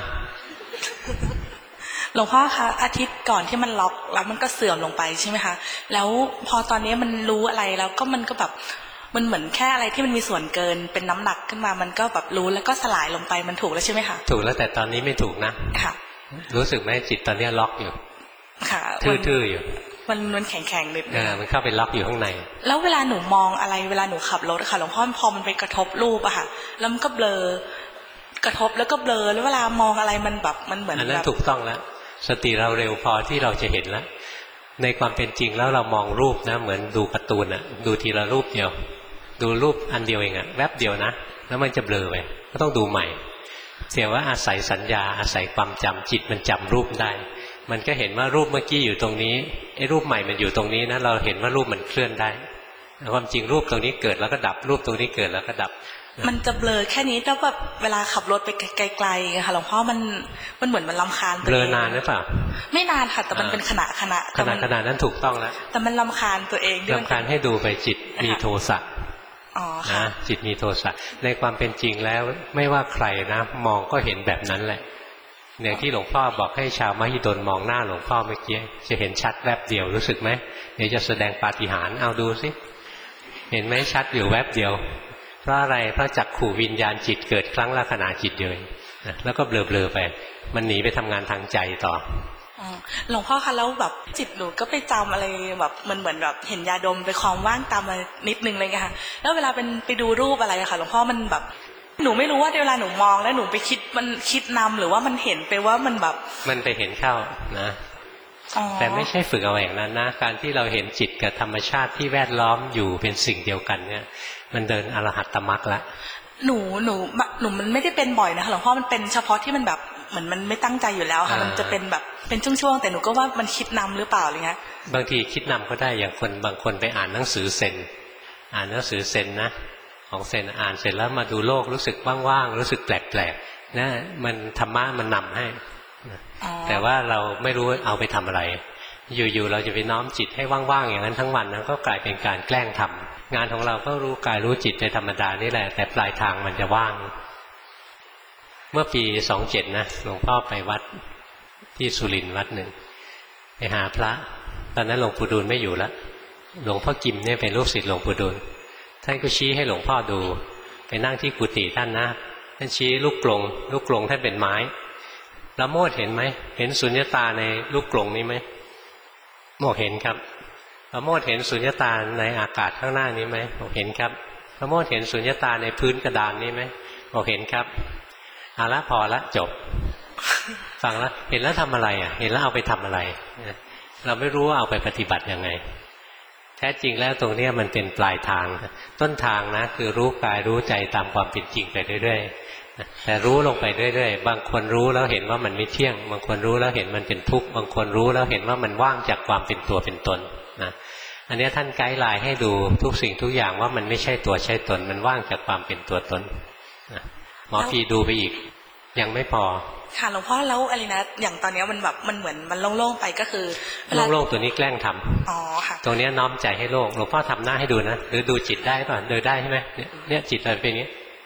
หลวงพ่อคะอาทิตย์ก่อนที่มันล็อกแล้วมันก็เสื่อมลงไปใช่ไหมคะแล้วพอตอนนี้มันรู้อะไรแล้วก็มันก็แบบมันเหมือนแค่อะไรที่มันมีส่วนเกินเป็นน้ำหนักขึ้นมามันก็แบบรู้แล้วก็สลายลงไปมันถูกแล้วใช่ไหมคะถูกแล้วแต่ตอนนี้ไม่ถูกนะค่ะรู้สึกไหมจิตตอนนี้ล็อกอยู่ค่ะทื่อๆอยู่มันแข็งๆนิดนึงมันเข้าไปล็อกอยู่ข้างในแล้วเวลาหนูมองอะไรเวลาหนูขับรถค่ะหลวงพ่อพอมันไปกระทบรูปอะค่ะแล้วมันก็เบลอกระทบแล้วก็เบลอแล้วเวลามองอะไรมันแบบมันเหมือนอันนั้นถูกต้องแล้วสติเราเร็วพอที่เราจะเห็นแล้วในความเป็นจริงแล้วเรามองรูปนะเหมือนดูการ์ตูนอะดูทีละรูปเดียวดูรูปอันเดียวเองอะแวบเดียวนะแล้วมันจะเบลอไปก็ต้องดูใหม่เสียว่าอาศัยสัญญาอาศัยความจำจิตมันจำรูปได้มันก็เห็นว่ารูปเมื่อกี้อยู่ตรงนี้ไอ้รูปใหม่มันอยู่ตรงนี้นะเราเห็นว่ารูปมันเคลื่อนได้ความจริงรูปตรงนี้เกิดแล้วก็ดับรูปตรงนี้เกิดแล้วก็ดับมันจะเบลอแค่นี้แล้วแบบเวลาขับรถไปไกลๆค่ะหลวงพ่อมันเหมือนมันรำคาญเบลอนานหรือเปล่าไม่นานค่ะแต่มันเป็นขณะนั้นถูกต้องแล้วแต่มันรำคาญตัวเองรำคาญให้ดูไปจิตมีโทสะนะจิตมีโทสะในความเป็นจริงแล้วไม่ว่าใครนะมองก็เห็นแบบนั้นแหละอย่างที่หลวงพ่อบอกให้ชาวมหิดลมองหน้าหลวงพ่อเมื่อกี้จะเห็นชัดแวบเดียวรู้สึกไหมเดี๋ยวจะแสดงปาฏิหาริย์เอาดูสิเห็นไหมชัดอยู่แวบเดียวเพราะอะไรเพราะจักขู่วิญญาณจิตเกิดครั้งละขณะจิตเดียวแล้วก็เบลอๆไปมันหนีไปทำงานทางใจต่อหลวงพ่อคะแล้วแบบจิตหนูก็ไปจำอะไรแบบมันเหมือนแบบเห็นยาดมไปคลองว่างตามมานิดนึงเลยค่ะแล้วเวลาเป็นไปดูรูปอะไรอะค่ะหลวงพ่อมันแบบหนูไม่รู้ว่าเวลาหนูมองแล้วหนูไปคิดมันคิดนำหรือว่ามันเห็นไปว่ามันแบบมันไปเห็นเข้านะแต่ไม่ใช่ฝึกเอาอย่างนั้นนะการที่เราเห็นจิตกับธรรมชาติที่แวดล้อมอยู่เป็นสิ่งเดียวกันเนี่ยมันเดินอรหัตตมรรคละหนูมันไม่ได้เป็นบ่อยนะคะหลวงพ่อมันเป็นเฉพาะที่มันแบบเหมือนมันไม่ตั้งใจอยู่แล้วค่ะมันจะเป็นแบบเป็นช่วงๆแต่หนูก็ว่ามันคิดนำหรือเปล่าอะไรเงี้ยบางทีคิดนำก็ได้อย่างคนบางคนไปอ่านหนังสือเซนนะของเซนอ่านเสร็จแล้วมาดูโลกรู้สึกว่างๆรู้สึกแปลกๆนะมันธรรมะมันนำให้แต่ว่าเราไม่รู้เอาไปทำอะไรอยู่ๆเราจะไปน้อมจิตให้ว่างๆอย่างนั้นทั้งวันนั้นก็กลายเป็นการแกล้งทำงานของเราก็รู้กายรู้จิตในธรรมดานี่แหละแต่ปลายทางมันจะว่างเมื่อปี27นะหลวงพ่อไปวัดที่สุรินทร์วัดหนึ่งไปหาพระตอนนั้นหลวงปู่ดูลไม่อยู่แล้วหลวงพ่อกิมเนี่ยเป็นลูกศิษย์หลวงปู่ดูลท่านก็ชี้ให้หลวงพ่อดูไปนั่งที่กุฏิท่านนะท่านชี้ลูกกลงท่านเป็นไม้ละโมดเห็นไหมเห็นสุญญตาในลูกกลงนี้ไหมบอกเห็นครับละโมดเห็นสุญญตาในอากาศข้างหน้านี้ไหมบอกเห็นครับละโมดเห็นสุญญตาในพื้นกระดานนี้ไหมบอกเห็นครับเอาละพอละจบฟังแล้วเห็นแล้วทำอะไรอ่ะเห็นแล้วเอาไปทำอะไรเราไม่รู้ว่าเอาไปปฏิบัติยังไงแท้จริงแล้วตรงนี้มันเป็นปลายทางต้นทางนะคือรู้กายรู้ใจตามความเป็นจริงไปเรื่อยๆแต่รู้ลงไปเรื่อยๆบางคนรู้แล้วเห็นว่ามันไม่เที่ยงบางคนรู้แล้วเห็นมันเป็นทุกข์บางคนรู้แล้วเห็นว่ามันว่างจากความเป็นตัวเป็นตนนะอันนี้ท่านไกด์ไลน์ให้ดูทุกสิ่งทุกอย่างว่ามันไม่ใช่ตัวใช่ตนมันว่างจากความเป็นตัวตนหมอพีดูไปอีกยังไม่พอค่ะหลวงพ่อแล้วอะไรนะอย่างตอนนี้มันแบบมันเหมือนมันโล่งๆไปก็คือโล่งๆตัวนี้แกล้งทำอ๋อค่ะตรงนี้น้อมใจให้โล่งหลวงพ่อทำหน้าให้ดูนะหรือดูจิตได้ป่ะเดินได้ใช่ไหมเนี่ยจิตเราเป็นอย่างนี้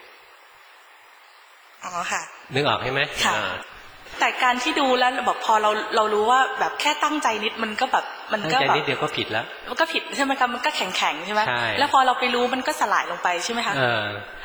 อ๋อค่ะนึกออกใช่ไหมค่ะแต่การที่ดูแล้วแบบพอเรารู้ว่าแบบแค่ตั้งใจนิดมันก็แบบมันก็แบบตั้งใจนิดเดียวก็ผิดแล้วมันก็ผิดใช่ไหมครับมันก็แข็งใช่ไหมแล้วพอเราไปรู้มันก็สลายลงไปใช่ไหมคะแล้ว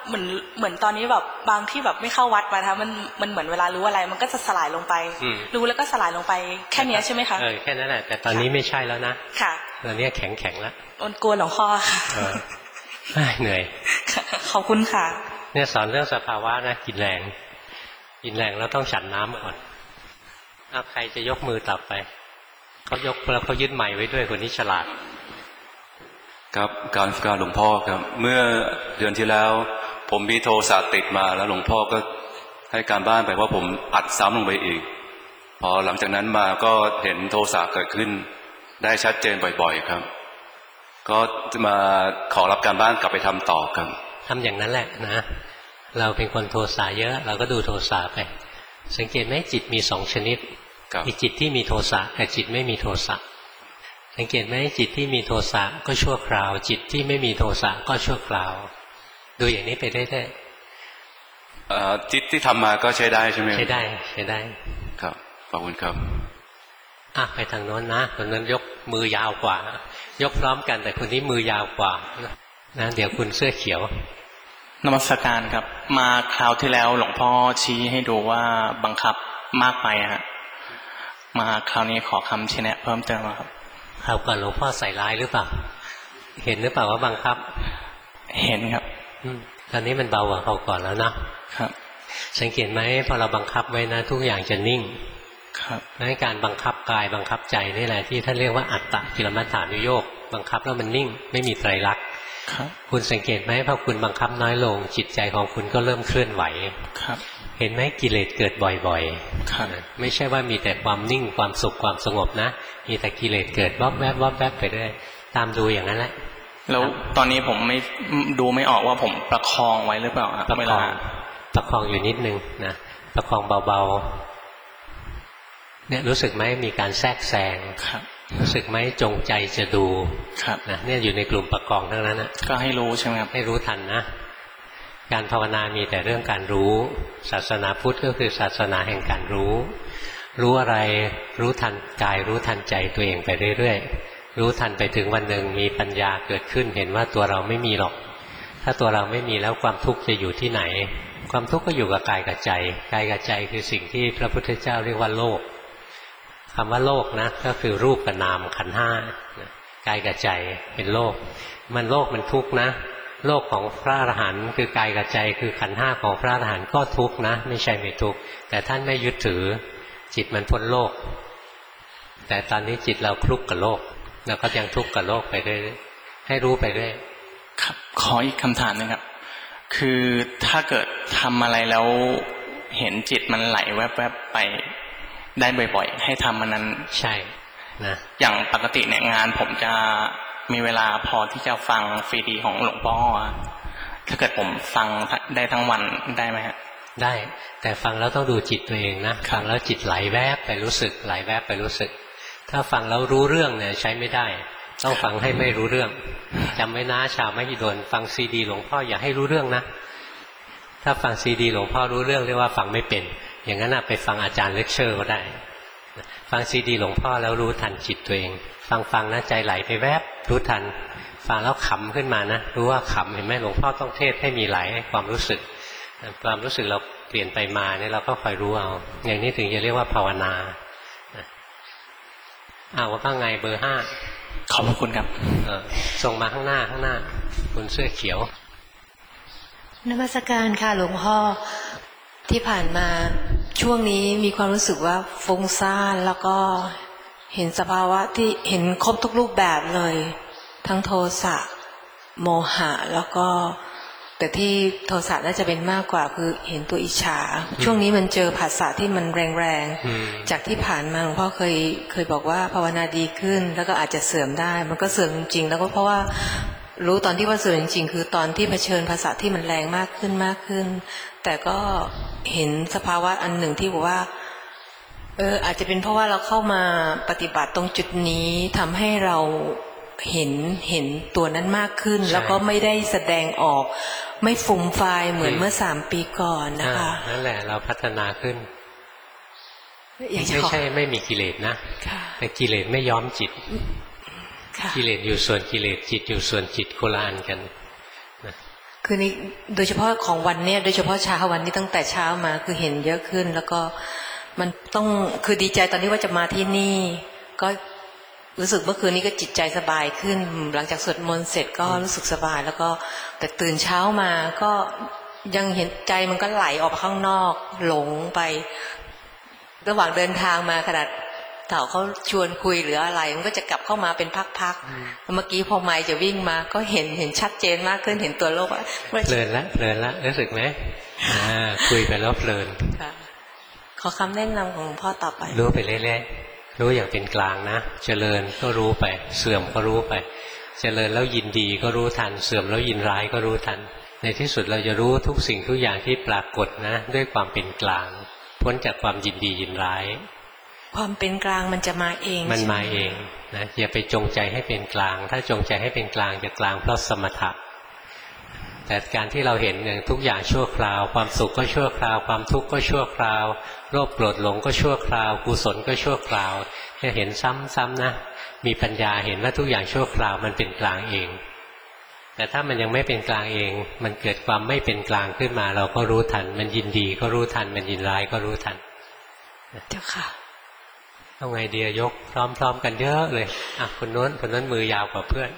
เหมือนตอนนี้แบบบางที่แบบไม่เข้าวัดมานะคะมันเหมือนเวลารู้อะไรมันก็จะสลายลงไปรู้แล้วก็สลายลงไปแค่นี้ใช่ไหมคะแค่นั้นแหละแต่ตอนนี้ไม่ใช่แล้วนะค่ะตอนนี้แข็งแล้วกลัวหลวงพ่อค่ะเหนื่อยขอบคุณค่ะเนี่ยสอนเรื่องสภาวะนะกินแรงแล้วต้องฉันน้ำก่อนใครจะยกมือต่อไปเขายกแล้วเขายึดไม้ไว้ด้วยคนนี้ฉลาดครับการหลวงพ่อครับเมื่อเดือนที่แล้วผมมีโทสะติดมาแล้วหลวงพ่อก็ให้การบ้านไปว่าผมอัดซ้ำลงไปอีกพอหลังจากนั้นมาก็เห็นโทสะเกิดขึ้นได้ชัดเจนบ่อยๆครับก็จะมาขอรับการบ้านกลับไปทำต่อครับทำอย่างนั้นแหละนะเราเป็นคนโทสะเยอะเราก็ดูโทสะไปสังเกตไหมจิตมี2ชนิดมีจิตที่มีโทสะกับจิตไม่มีโทสะสังเกตไหมจิตที่มีโทสะก็ชั่วคราวจิตที่ไม่มีโทสะก็ชั่วคราวดูอย่างนี้ไปได้จิตที่ทำมาก็ใช้ได้ใช่ไหมใช้ได้ครับขอบคุณครับไปทางโน้นนะคนนั้นยกมือยาวกว่ายกพร้อมกันแต่คนนี้มือยาวกว่านะเดี๋ยวคุณเสื้อเขียวนมัสการครับมาคราวที่แล้วหลวงพ่อชี้ให้ดูว่าบังคับมากไปฮะมาคราวนี้ขอคำชี้แนะเพิ่มเติมครับคราวก่อนหลวงพ่อใส่ร้ายหรือเปล่าเห็นหรือเปล่าว่าบังคับเห็นครับตอนนี้มันเบากว่าคราวก่อนแล้วนะครับสังเกตไหมพอเราบังคับไว้นะทุกอย่างจะนิ่งครับในการบังคับกายบังคับใจนี่แหละที่ท่านเรียกว่าอัตตกิลมัฏฐานุโยคบังคับแล้วมันนิ่งไม่มีไตรลักษณ์คุณสังเกตไหมพอคุณบังคับน้อยลงจิตใจของคุณก็เริ่มเคลื่อนไหวครับเห็นไหมกิเลสเกิดบ่อยๆไม่ใช่ว่ามีแต่ความนิ่งความสุขความสงบนะมีแต่กิเลสเกิดวอบแวบวอบแวบไปเรื่อยตามดูอย่างนั้นแหละแล้วตอนนี้ผมไม่ดูไม่ออกว่าผมประคองไว้หรือเปล่าประคองอยู่นิดนึงนะประคองเบาๆเนี่ยรู้สึกไหมมีการแทรกแซงรู้สึกไหมจงใจจะดูนะเนี่ยอยู่ในกลุ่มประกองทั้งนั้นนะก็ให้รู้ใช่ไหมครับให้รู้ทันนะการภาวนามีแต่เรื่องการรู้ศาสนาพุทธก็คือศาสนาแห่งการรู้อะไรรู้ทันกายรู้ทันใจตัวเองไปเรื่อยๆรู้ทันไปถึงวันหนึ่งมีปัญญาเกิดขึ้นเห็นว่าตัวเราไม่มีหรอกถ้าตัวเราไม่มีแล้วความทุกข์จะอยู่ที่ไหนความทุกข์ก็อยู่กับกายกับใจกายกับใจคือสิ่งที่พระพุทธเจ้าเรียกว่าโลกคำว่าโลกนะก็คือรูปกับนามขันธ์ห้ากายกับใจเป็นโลกมันโลกมันทุกข์นะโลกของพระอรหันต์คือกายกับใจคือขันธ์ห้าของพระอรหันต์ก็ทุกข์นะไม่ใช่ไม่ทุกข์แต่ท่านไม่ยึดถือจิตมันพ้นโลกแต่ตอนนี้จิตเราคลุกกับโลกเราก็ยังทุกข์กับโลกไปเรื่อยให้รู้ไปเรื่อยครับขออีกคำถามนึงครับคือถ้าเกิดทำอะไรแล้วเห็นจิตมันไหลแวบๆไปได้บ่อยๆให้ทำมันนั้นใช่นะอย่างปกติเนี่ยงานผมจะมีเวลาพอที่จะฟังซีดีของหลวงพ่อถ้าเกิดผมฟังได้ทั้งวันได้ไหมฮะได้แต่ฟังแล้วต้องดูจิตตัวเองนะฟังแล้วจิตไหลแวบไปรู้สึกไหลแวบไปรู้สึกถ้าฟังแล้วรู้เรื่องเนี่ยใช้ไม่ได้ต้องฟังให้ไม่รู้เรื่องจำไว้นะชาวมหิดลฟังซีดีหลวงพ่ออย่าให้รู้เรื่องนะถ้าฟังซีดีหลวงพ่อรู้เรื่องเรียกว่าฟังไม่เป็นอย่างนั้นไปฟังอาจารย์เลคเชอร์ก็ได้ฟังซีดีหลวงพ่อแล้วรู้ทันจิตตัวเองฟังนะใจไหลไปแวบรู้ทันฟังแล้วขำขึ้นมานะรู้ว่าขำเห็นไหมหลวงพ่อต้องเทศให้มีไหลให้ความรู้สึกเราเปลี่ยนไปมาเนี่ยเราก็คอยรู้เอาอย่างนี้ถึงจะเรียกว่าภาวนาว่าไงเบอร์ 5 ขอบคุณครับส่งมาข้างหน้าคุณเสื้อเขียวนมัสการค่ะหลวงพ่อที่ผ่านมาช่วงนี้มีความรู้สึกว่าฟุ้งซ่านแล้วก็เห็นสภาวะที่เห็นครบทุกรูปแบบเลยทั้งโทสะโมหะแล้วก็แต่ที่โทสะน่าจะเป็นมากกว่าคือเห็นตัวอิจฉาช่วงนี้มันเจอผัสสะที่มันแรงๆจากที่ผ่านมาหลวงพ่อเคยบอกว่าภาวนาดีขึ้นแล้วก็อาจจะเสื่อมได้มันก็เสื่อมจริงๆแล้วก็เพราะว่ารู้ตอนที่ว่าเสื่อมจริงๆคือตอนที่เผชิญภาษาที่มันแรงมากขึ้นแต่ก็เห็นสภาวะอันหนึ่งที่บอกว่าอาจจะเป็นเพราะว่าเราเข้ามาปฏิบัติตรงจุดนี้ทำให้เราเห็นตัวนั้นมากขึ้นแล้วก็ไม่ได้แสดงออกไม่ฟุ้งฟายเหมือนเมื่อ3 ปีก่อนนะคะนั่นแหละเราพัฒนาขึ้นไม่ใช่ไม่มีกิเลสนะแต่กิเลสไม่ย้อมจิตกิเลสอยู่ส่วนกิเลสจิตอยู่ส่วนจิตโคละอันกันนะคือนี่โดยเฉพาะของวันเนี้ยโดยเฉพาะเช้าวันนี้ตั้งแต่เช้ามาคือเห็นเยอะขึ้นแล้วก็มันต้องคือดีใจตอนนี้ว่าจะมาที่นี่ก็รู้สึกเมื่อคืนนี้ก็จิตใจสบายขึ้นหลังจากสวดมนต์เสร็จก็รู้สึกสบายแล้วก็แต่ตื่นเช้ามาก็ยังเห็นใจมันก็ไหลออกข้างนอกหลงไประหว่างเดินทางมาขนาดเต่าเขาชวนคุยหรืออะไรมันก็จะกลับเข้ามาเป็นพักๆเมื่อกี้พอไมค์จะวิ่งมาก็เห็นชัดเจนมากขึ้นเห็นตัวโลกเพลินละรู้สึกไหมคุยไปแล้วเพลินขอคำแนะนำของหลวงพ่อต่อไปรู้ไปเรื่อยๆรู้อย่างเป็นกลางนะเจริญก็รู้ไปเสื่อมก็รู้ไปเจริญแล้วยินดีก็รู้ทันเสื่อมแล้วยินร้ายก็รู้ทันในที่สุดเราจะรู้ทุกสิ่งทุกอย่างที่ปรากฏนะด้วยความเป็นกลางพ้นจากความยินดียินร้ายความเป็นกลางมันจะมาเองมันมาเองนะอย่าไปจงใจให้เป็นกลางถ้าจงใจให้เป็นกลางจะกลางเพราะสมถะแต่การที่เราเห็นอย่างทุกอย่างชั่วคราวความสุขก็ชั่วคราวความทุกข์ก็ชั่วคราวโลภโกรธหลงก็ชั่วคราวกุศลก็ชั่วคราวจะเห็นซ้ำๆนะมีปัญญาเห็นว่าทุกอย่างชั่วคราวมันเป็นกลางเองแต่ถ้ามันยังไม่เป็นกลางเองมันเกิดความไม่เป็นกลางขึ้นมาเราก็รู้ทันมันยินดีก็รู้ทันมันยินร้ายก็รู้ทันเจ้าค่ะเอาไงเดียยกพร้อมๆกันเยอะเลยคนโน้นมือยาวกว่าเพื่อน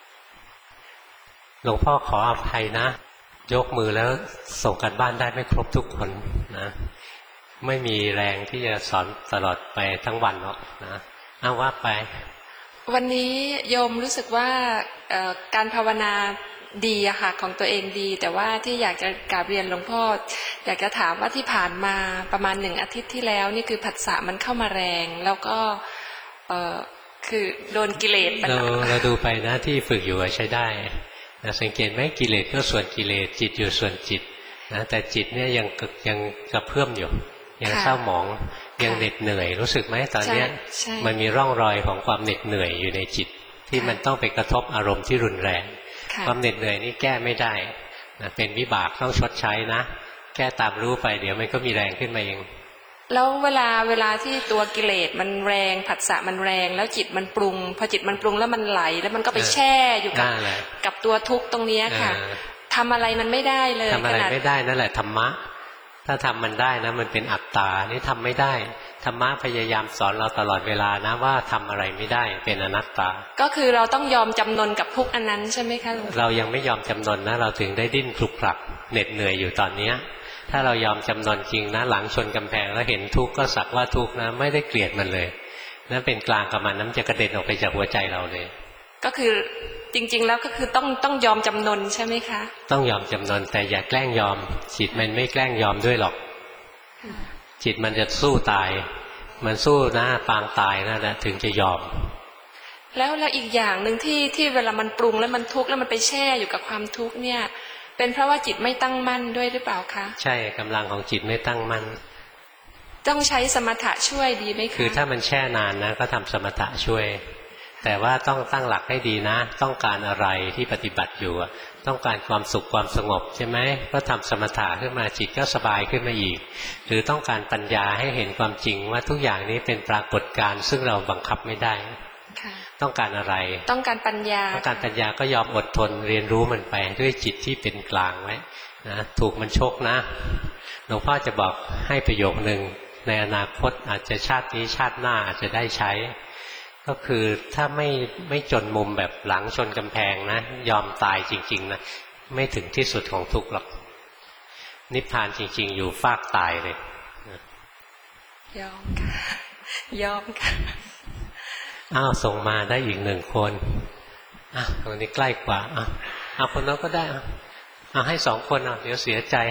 หลวงพ่อขออภัยนะยกมือแล้วส่งกันบ้านได้ไม่ครบทุกคนนะไม่มีแรงที่จะสอนตลอดไปทั้งวันหรอกนะว่าไปวันนี้โยมรู้สึกว่าการภาวนาดีอะค่ะของตัวเองดีแต่ว่าที่อยากจะกราบเรียนหลวงพ่ออยากจะถามว่าที่ผ่านมาประมาณ1 อาทิตย์ที่แล้วนี่คือผัสสะมันเข้ามาแรงแล้วก็คือโดนกิเลสเราดูไปนะที่ฝึกอยู่ใช้ได้นะสังเกตไหมกิเลสก็ส่วนกิเลสจิตอยู่ส่วนจิตนะแต่จิตเนี่ยยังกระเพื่อมอยู่ยังเศร้าหมองยังเหน็ดเหนื่อยรู้สึกไหมตอนนี้มันมีร่องรอยของความเหน็ดเหนื่อยอยู่ในจิตที่มันต้องไปกระทบอารมณ์ที่รุนแรงความเหน็ดเหนื่อยนี่แก้ไม่ได้นะเป็นวิบากต้องชดใช้นะแก้ตามรู้ไปเดี๋ยวมันก็มีแรงขึ้นมาเองแล้วเวลาที่ตัวกิเลสมันแรงผัสสะมันแรงแล้วจิตมันปรุงพอจิตมันปรุงแล้วมันไหลแล้วมันก็ไปแช่อยู่กับตัวทุกข์ตรงนี้ค่ะทำอะไรมันไม่ได้เลยทำอะไรไม่ได้นั่นแหละธรรมะถ้าทำมันได้นะมันเป็นอัตตานี่ทำไม่ได้ธรรมะพยายามสอนเราตลอดเวลานะว่าทำอะไรไม่ได้เป็นอนัตตาก็คือเราต้องยอมจำนนกับทุกอันนั้นใช่ไหมคะเรายังไม่ยอมจำนนนะเราถึงได้ดิ้นคลุกคลักเหน็ดเหนื่อยอยู่ตอนนี้ถ้าเรายอมจำนนจริงนะหลังชนกำแพงแล้วเห็นทุกข์ก็สักว่าทุกข์นะไม่ได้เกลียดมันเลยนั่นเป็นกลางกับมันน้ำจะกระเด็นออกไปจากหัวใจเราเลยก็คือจริงๆแล้วก็คือต้องยอมจำนนใช่ไหมคะต้องยอมจำนนแต่อย่าแกล้งยอมจิตมันไม่แกล้งยอมด้วยหรอกจิตมันจะสู้ตายมันสู้นะปางตายนั่นแหละถึงจะยอมแล้วอีกอย่างหนึ่งที่เวลามันปรุงแล้วมันทุกข์แล้วมันไปแช่อยู่กับความทุกข์เนี่ยเป็นเพราะว่าจิตไม่ตั้งมั่นด้วยหรือเปล่าคะใช่กำลังของจิตไม่ตั้งมั่นต้องใช้สมถะช่วยดีไหมคะคือถ้ามันแช่นานนะก็ทำสมถะช่วยแต่ว่าต้องตั้งหลักให้ดีนะต้องการอะไรที่ปฏิบัติอยู่ต้องการความสุขความสงบใช่ไหมก็ทำสมถะขึ้นมาจิตก็สบายขึ้นมาอีกหรือต้องการปัญญาให้เห็นความจริงว่าทุกอย่างนี้เป็นปรากฏการณ์ซึ่งเราบังคับไม่ได้ต้องการอะไรต้องการปัญญาต้องการปัญญาก็ยอมอดทนเรียนรู้มันไปด้วยจิตที่เป็นกลางไว้นะถูกมันชกนะหลวงพ่อจะบอกให้ประโยคนึงในอนาคตอาจจะชาตินี้ชาติหน้าอาจจะได้ใช้ก็คือถ้าไม่จนมุมแบบหลังชนกำแพงนะยอมตายจริงๆนะไม่ถึงที่สุดของทุกข์หรอกนิพพานจริงๆอยู่ฟากตายเลยยอมค่ะยอมค่ะส่งมาได้อีก1 คนตรงนี้ใกล้กว่าคนนั้นก็ได้ให้2 คนเดี๋ยวเสียใจ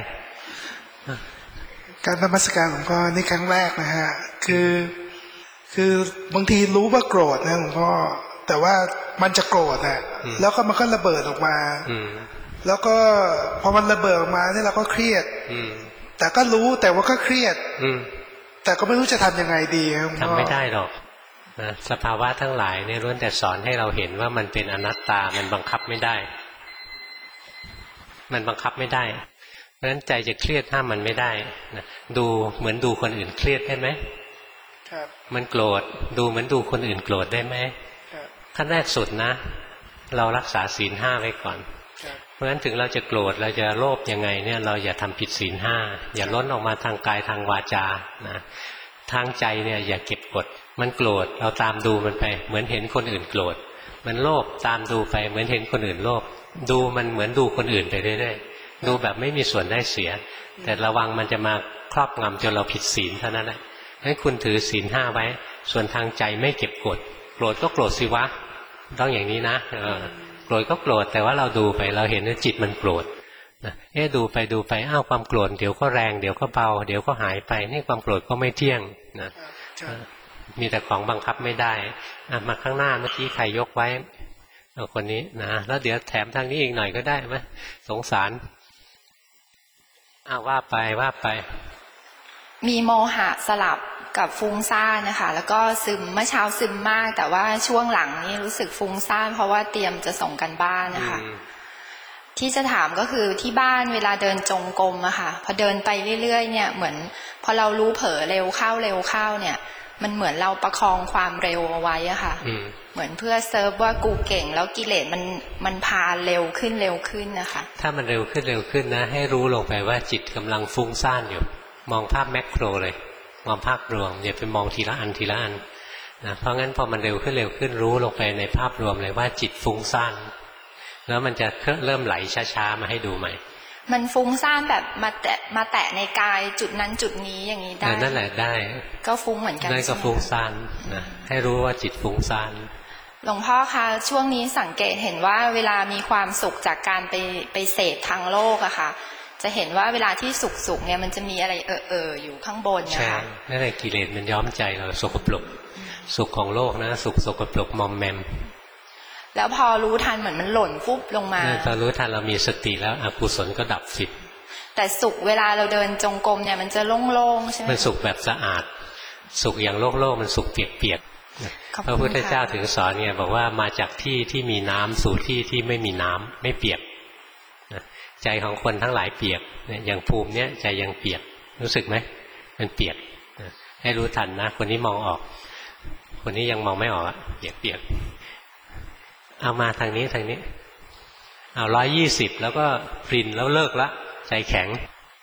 การนมัสการหลวงพ่อนี่ครั้งแรกนะฮะคือบางทีรู้ว่าโกรธนะหลวงพ่อแต่ว่ามันจะโกรธแล้วก็มันก็ระเบิดออกมาแล้วก็พอมันระเบิดออกมาเนี่ยเราก็เครียดแต่ก็รู้แต่ว่าก็เครียดแต่ก็ไม่รู้จะทำยังไงดีทำไม่ได้หรอกสภาวะทั้งหลายเนี่ยล้วนแต่สอนให้เราเห็นว่ามันเป็นอนัตตามันบังคับไม่ได้มันบังคับไม่ได้เพราะฉะนั้นใจจะเครียดห้ามมันไม่ได้ดูเหมือนดูคนอื่นเครียดได้ไหมมันโกรธดูเหมือนดูคนอื่นโกรธได้ไหมขั้นแรกสุดนะเรารักษาศีล 5ไว้ก่อนเพราะฉะนั้นถึงเราจะโกรธเราจะโลภยังไงเนี่ยเราอย่าทำผิดศีลห้าอย่าล้นออกมาทางกายทางวาจานะทางใจเนี่ยอย่าเก็บกดมันโกรธเราตามดูมันไปเหมือนเห็นคนอื่นโกรธมันโลภตามดูไปเหมือนเห็นคนอื่นโลภดูมันเหมือนดูคนอื่นไปเรื่อยๆดูแบบไม่มีส่วนได้เสียแต่ระวังมันจะมาครอบงำจนเราผิดศีลเท่านั้นแหละให้คุณถือศีลห้าไว้ส่วนทางใจไม่เก็บกดโกรธก็โกรธสิวะต้องอย่างนี้นะโกรธก็โกรธแต่ว่าเราดูไปเราเห็นว่าจิตมันโกรธนะดูไปอ้าวความโกรธเดี๋ยวก็แรงเดี๋ยวก็เบาเดี๋ยวก็หายไปนี่ความโกรธก็ไม่เที่ยงนะมีแต่ของบังคับไม่ได้มาข้างหน้าเมื่อกี้ใครยกไว้เอาคนนี้นะแล้วเดี๋ยวแถมทางนี้อีกหน่อยก็ได้ไหมสงสารว่าไปมีโมหะสลับกับฟุ้งซ่านนะคะแล้วก็ซึมเมื่อเช้าซึมมากแต่ว่าช่วงหลังนี้รู้สึกฟุ้งซ่านเพราะว่าเตรียมจะส่งกันบ้านนะคะที่จะถามก็คือที่บ้านเวลาเดินจงกรมอะค่ะพอเดินไปเรื่อยๆเนี่ยเหมือนพอเรารู้เผลอเร็วเข้าเนี่ยมันเหมือนเราประคองความเร็วเอาไว้อะค่ะเหมือนเพื่อเซิร์ฟว่ากูเก่งแล้วกิเลสมันพาเร็วขึ้นนะคะถ้ามันเร็วขึ้นนะให้รู้ลงไปว่าจิตกำลังฟุ้งซ่านอยู่มองภาพแมกโรเลยมองภาพรวมอย่าไปมองทีละอันนะเพราะงั้นพอมันเร็วขึ้นรู้ลงไปในภาพรวมเลยว่าจิตฟุ้งซ่านแล้วมันจะเริ่มไหลช้าๆมาให้ดูใหม่มันฟุ้งซ่านแบบมาแตะในกายจุดนั้นจุดนี้อย่างนี้ได้นั่นแหละได้ก็ฟุ้งเหมือนกันได้ก็ฟุ้งซ่านนะให้รู้ว่าจิตฟุ้งซ่านหลวงพ่อคะช่วงนี้สังเกตเห็นว่าเวลามีความสุขจากการไปเสพทางโลกอะค่ะจะเห็นว่าเวลาที่สุขเนี่ยมันจะมีอะไรอยู่ข้างบนนะคะนั่นแหละกิเลสมันย้อมใจเราสกปรกสุขของโลกนะสุขสกปรกมอมแมมแล้วพอรู้ทันเหมือนมันหล่นฟุบลงมาพอรู้ทันเรามีสติแล้วอกุศลก็ดับสิแต่สุขเวลาเราเดินจงกรมเนี่ยมันจะโล่งๆใช่ไหมมันสุขแบบสะอาดสุขอย่างโลกมันสุขเปียกๆพระพุทธเจ้าถึงสอนเนี่ยบอกว่ามาจากที่ที่มีน้ำสู่ที่ที่ไม่มีน้ำไม่เปียกใจของคนทั้งหลายเปียกอย่างภูมิเนี่ยใจยังเปียกรู้สึกไหมมันเปียกให้รู้ทันนะคนนี้มองออกคนนี้ยังมองไม่ออกเปียกเอามาทางนี้เอา120แล้วก็ปรินแล้วเลิกละใจแข็ง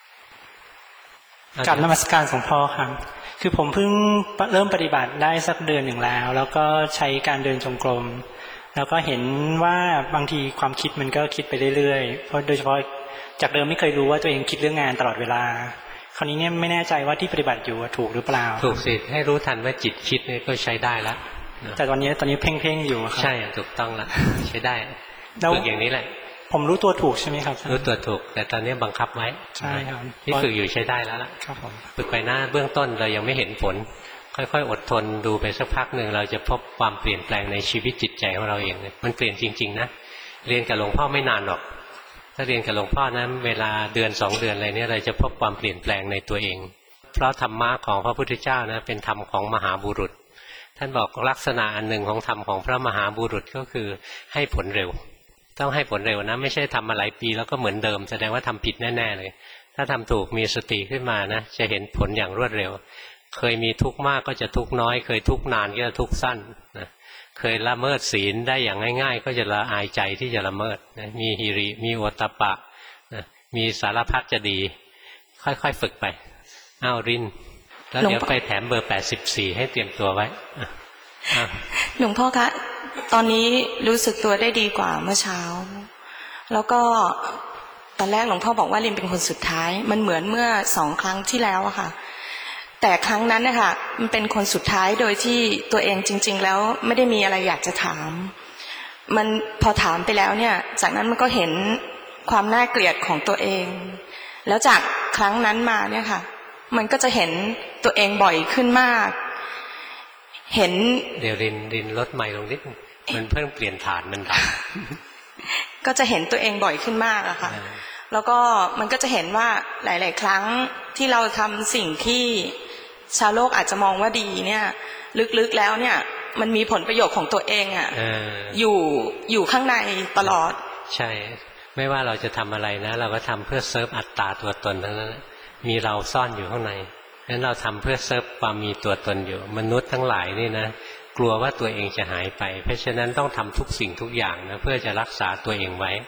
กลับนมัสการของพ่อครับคือผมเพิ่งเริ่มปฏิบัติได้สักเดือนหนึ่งแล้วก็ใช้การเดินจงกรมแล้วก็เห็นว่าบางทีความคิดมันก็คิดไปเรื่อยๆเพราะโดยเฉพาะจากเดิมไม่เคยรู้ว่าตัวเองคิดเรื่องงานตลอดเวลาคราวนี้เนี่ยไม่แน่ใจว่าที่ปฏิบัติอยู่ถูกหรือเปล่าถูกสิให้รู้ทันว่าจิตคิดนี่ก็ใช้ได้แล้วแต่ตอนนี้เพ่งอยู่ครับใช่ถูกต้องแล้วใช้ได้ฝึกอย่างนี้แหละผมรู้ตัวถูกใช่ไหมครับรู้ตัวถูกแต่ตอนนี้บังคับไว้ใช่ครับที่ฝึกอยู่ใช้ได้แล้วล่ะครับผมฝึกไปหน้าเบื้องต้นเรายังไม่เห็นผลค่อยๆอดทนดูไปสักพักหนึ่งเราจะพบความเปลี่ยนแปลงในชีวิตจิตใจของเราเองมันเปลี่ยนจริงๆนะเรียนกับหลวงพ่อไม่นานหรอกถ้าเรียนกับหลวงพ่อนะเวลาเดือน2 เดือนอะไรเนี่ยเราจะพบความเปลี่ยนแปลงในตัวเองเพราะธรรมะของพระพุทธเจ้านะเป็นธรรมของมหาบุรุษท่านบอกลักษณะอันหนึ่งของธรรมของพระมหาบุรุษก็คือให้ผลเร็วต้องให้ผลเร็วนะไม่ใช่ทำมาหลายปีแล้วก็เหมือนเดิมแสดงว่าทำผิดแน่ๆเลยถ้าทำถูกมีสติขึ้นมานะจะเห็นผลอย่างรวดเร็วเคยมีทุกข์มากก็จะทุกข์น้อยเคยทุกข์นานก็จะทุกข์สั้นนะเคยละเมิดศีลได้อย่างง่ายๆก็จะละอายใจที่จะละเมิดนะมีหิริมีโอตตัปปะนะมีสารพัดจะดีค่อยๆฝึกไปรินแล้วเดี๋ยวไปแถมเบอร์84ให้เตรียมตัวไว้หลวงพ่อคะตอนนี้รู้สึกตัวได้ดีกว่าเมื่อเช้าแล้วก็ตอนแรกหลวงพ่อบอกว่าลินเป็นคนสุดท้ายมันเหมือนเมื่อ2 ครั้งที่แล้วอะค่ะแต่ครั้งนั้นนะคะมันเป็นคนสุดท้ายโดยที่ตัวเองจริงๆแล้วไม่ได้มีอะไรอยากจะถามมันพอถามไปแล้วเนี่ยจากนั้นมันก็เห็นความน่าเกลียดของตัวเองแล้วจากครั้งนั้นมาเนี่ยค่ะมันก็จะเห็นตัวเองบ่อยขึ้นมากเห็นเดี๋ยวรินลดไมค์ลงนิดมันเพิ่งเปลี่ยนฐานมันดับก็จะเห็นตัวเองบ่อยขึ้นมากอะค่ะแล้วก็มันก็จะเห็นว่าหลายๆครั้งที่เราทำสิ่งที่ชาวโลกอาจจะมองว่าดีเนี่ยลึกๆแล้วเนี่ยมันมีผลประโยชน์ของตัวเองอะอยู่ข้างในตลอดใช่ไม่ว่าเราจะทำอะไรนะเราก็ทำเพื่อเซิร์ฟอัตตาตัวตนทั้งนั้นมีเราซ่อนอยู่ข้างในนั้นเราทำเพื่อเซิร์ฟความมีตัวตนอยู่มนุษย์ทั้งหลายนี่นะกลัวว่าตัวเองจะหายไปเพราะฉะนั้นต้องทำทุกสิ่งทุกอย่างนะเพื่อจะรักษาตัวเองไว้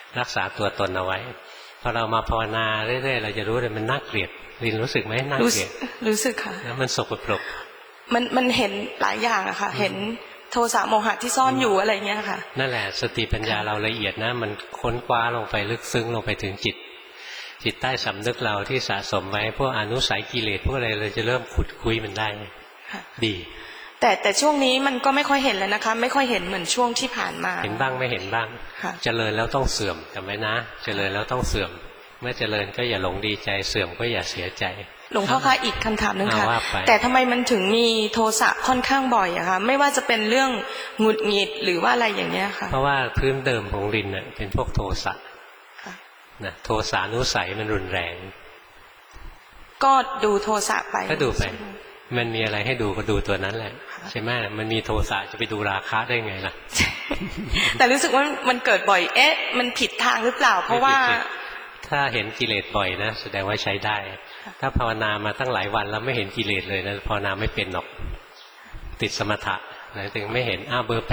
รักษาตัวตนเอาไว้พอเรามาภาวนาเรื่อยๆเราจะรู้เลยมันน่าเกลียดลินรู้สึกไหมน่าเกลียดรู้สึกค่ะแล้วมันสกปรกมันเห็นหลายอย่างอะค่ะเห็นโทสะโมหะที่ซ่อนอยู่อะไรเงี้ยค่ะนั่นแหละสติปัญญาเราละเอียดนะมันค้นคว้าลงไปลึกซึ้งลงไปถึงจิตใต้สำนึกเราที่สะสมไว้พวกอนุสัยกิเลสพวกอะไรเราจะเริ่มขุดคุยมันได้ดีแต่ช่วงนี้มันก็ไม่ค่อยเห็นแล้วนะคะไม่ค่อยเห็นเหมือนช่วงที่ผ่านมาเห็นบ้างไม่เห็นบ้างเจริญแล้วต้องเสื่อมจำไว้นะเจริญแล้วต้องเสื่อมเมื่อเจริญก็อย่าหลงดีใจเสื่อมก็อย่าเสียใจหลวงพ่อคะอีกคำถามนึงค่ะแต่ทำไมมันถึงมีโทสะค่อนข้างบ่อยอะคะไม่ว่าจะเป็นเรื่องหงุดหงิดหรือว่าอะไรอย่างเงี้ยค่ะเพราะว่าพื้นเดิมของลินเนี่ยเป็นพวกโทสะนะโทสานุสัยมันรุนแรงก็ดูโทสะไปก็ดูไปมันมีอะไรให้ดูก็ดูตัวนั้นแหละใช่ไหมมันมีโทสะจะไปดูราคะได้ไงล่ะแต่รู้สึกว่ามันเกิดบ่อยมันผิดทางหรือเปล่าเพราะว่าถ้าเห็นกิเลสบ่อยนะแสดงว่าใช้ได้ถ้าภาวนามาตั้งหลายวันแล้วไม่เห็นกิเลสเลยนะภาวนาไม่เป็นหรอกติดสมถะนะถึงไม่เห็นเบอร์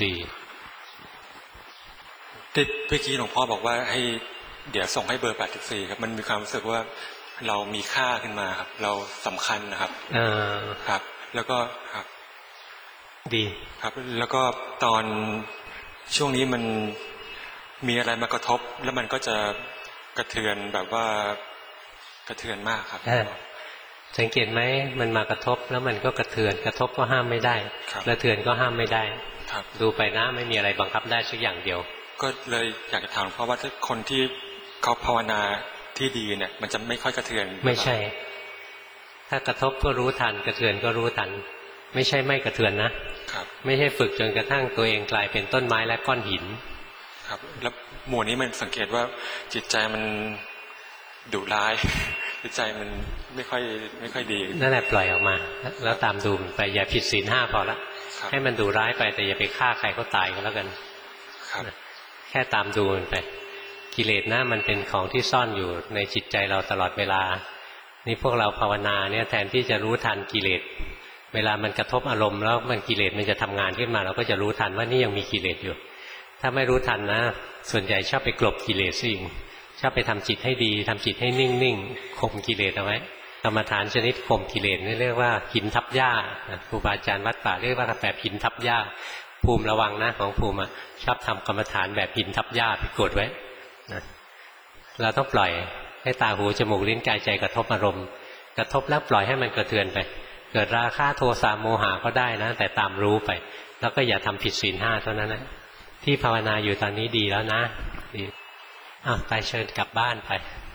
84 ติดเมื่อกี้หลวงพ่อบอกว่าให้เดี๋ยวส่งให้เบอร์84ครับมันมีความรู้สึกว่าเรามีค่าขึ้นมาครับเราสำคัญนะครับครับแล้วก็ครับดีครับแล้วก็ตอนช่วงนี้มันมีอะไรมากระทบแล้วมันก็จะกระเทือนแบบว่ากระเทือนมากครับสังเกตไหมมันมากระทบแล้วมันก็กระเทือนกระทบก็ห้ามไม่ได้กระเทือนก็ห้ามไม่ได้ดูไปนะไม่มีอะไรบังคับได้สักอย่างเดียวก็เลยอยากจะถามเพราะว่าถ้าคนที่เขาภาวนาที่ดีเนี่ยมันจะไม่ค่อยกระเทือนไม่ใช่ถ้ากระทบก็รู้ทันกระเทือนก็รู้ทันไม่ใช่ไม่กระเทือนนะครับไม่ใช่ฝึกจนกระทั่งตัวเองกลายเป็นต้นไม้และก้อนหินครับแล้วหมู่นี้มันสังเกตว่าจิตใจมันดุร้ายจิตใจมันไม่ค่อยดีนั่นแหละปล่อยออกมาแล้วตามดูมันไปอย่าผิดศีล 5พอละให้มันดุร้ายไปแต่อย่าไปฆ่าใครเขาตายก็แล้วกันแค่ตามดูมันไปกิเลสนะมันเป็นของที่ซ่อนอยู่ในจิตใจเราตลอดเวลานี่พวกเราภาวนาเนี่ยแทนที่จะรู้ทันกิเลสเวลามันกระทบอารมณ์แล้วมันกิเลสมันจะทำงานขึ้นมาเราก็จะรู้ทันว่านี่ยังมีกิเลสอยู่ถ้าไม่รู้ทันนะส่วนใหญ่ชอบไปกลบกิเลสซิ่งชอบไปทำจิตให้ดีทำจิตให้นิ่งๆข่มกิเลสเอาไว้กรรมฐานชนิดข่มกิเลสนี่เรียกว่าหินทับหญ้าครูบาอาจารย์วัดป่าเรียกว่าแบบหินทับหญ้าภูมิระวังนะของภูมิชอบทำกรรมฐานแบบหินทับหญ้าไปกดไว้นะเราต้องปล่อยให้ตาหูจมูกลิ้นกายใจกระทบอารมณ์กระทบแล้วปล่อยให้มันกระเทือนไปเกิดราคะโทสะโมหะก็ได้นะแต่ตามรู้ไปแล้วก็อย่าทำผิดศีล 5เท่านั้นนะที่ภาวนาอยู่ตอนนี้ดีแล้วนะดีไปเชิญกลับบ้านไป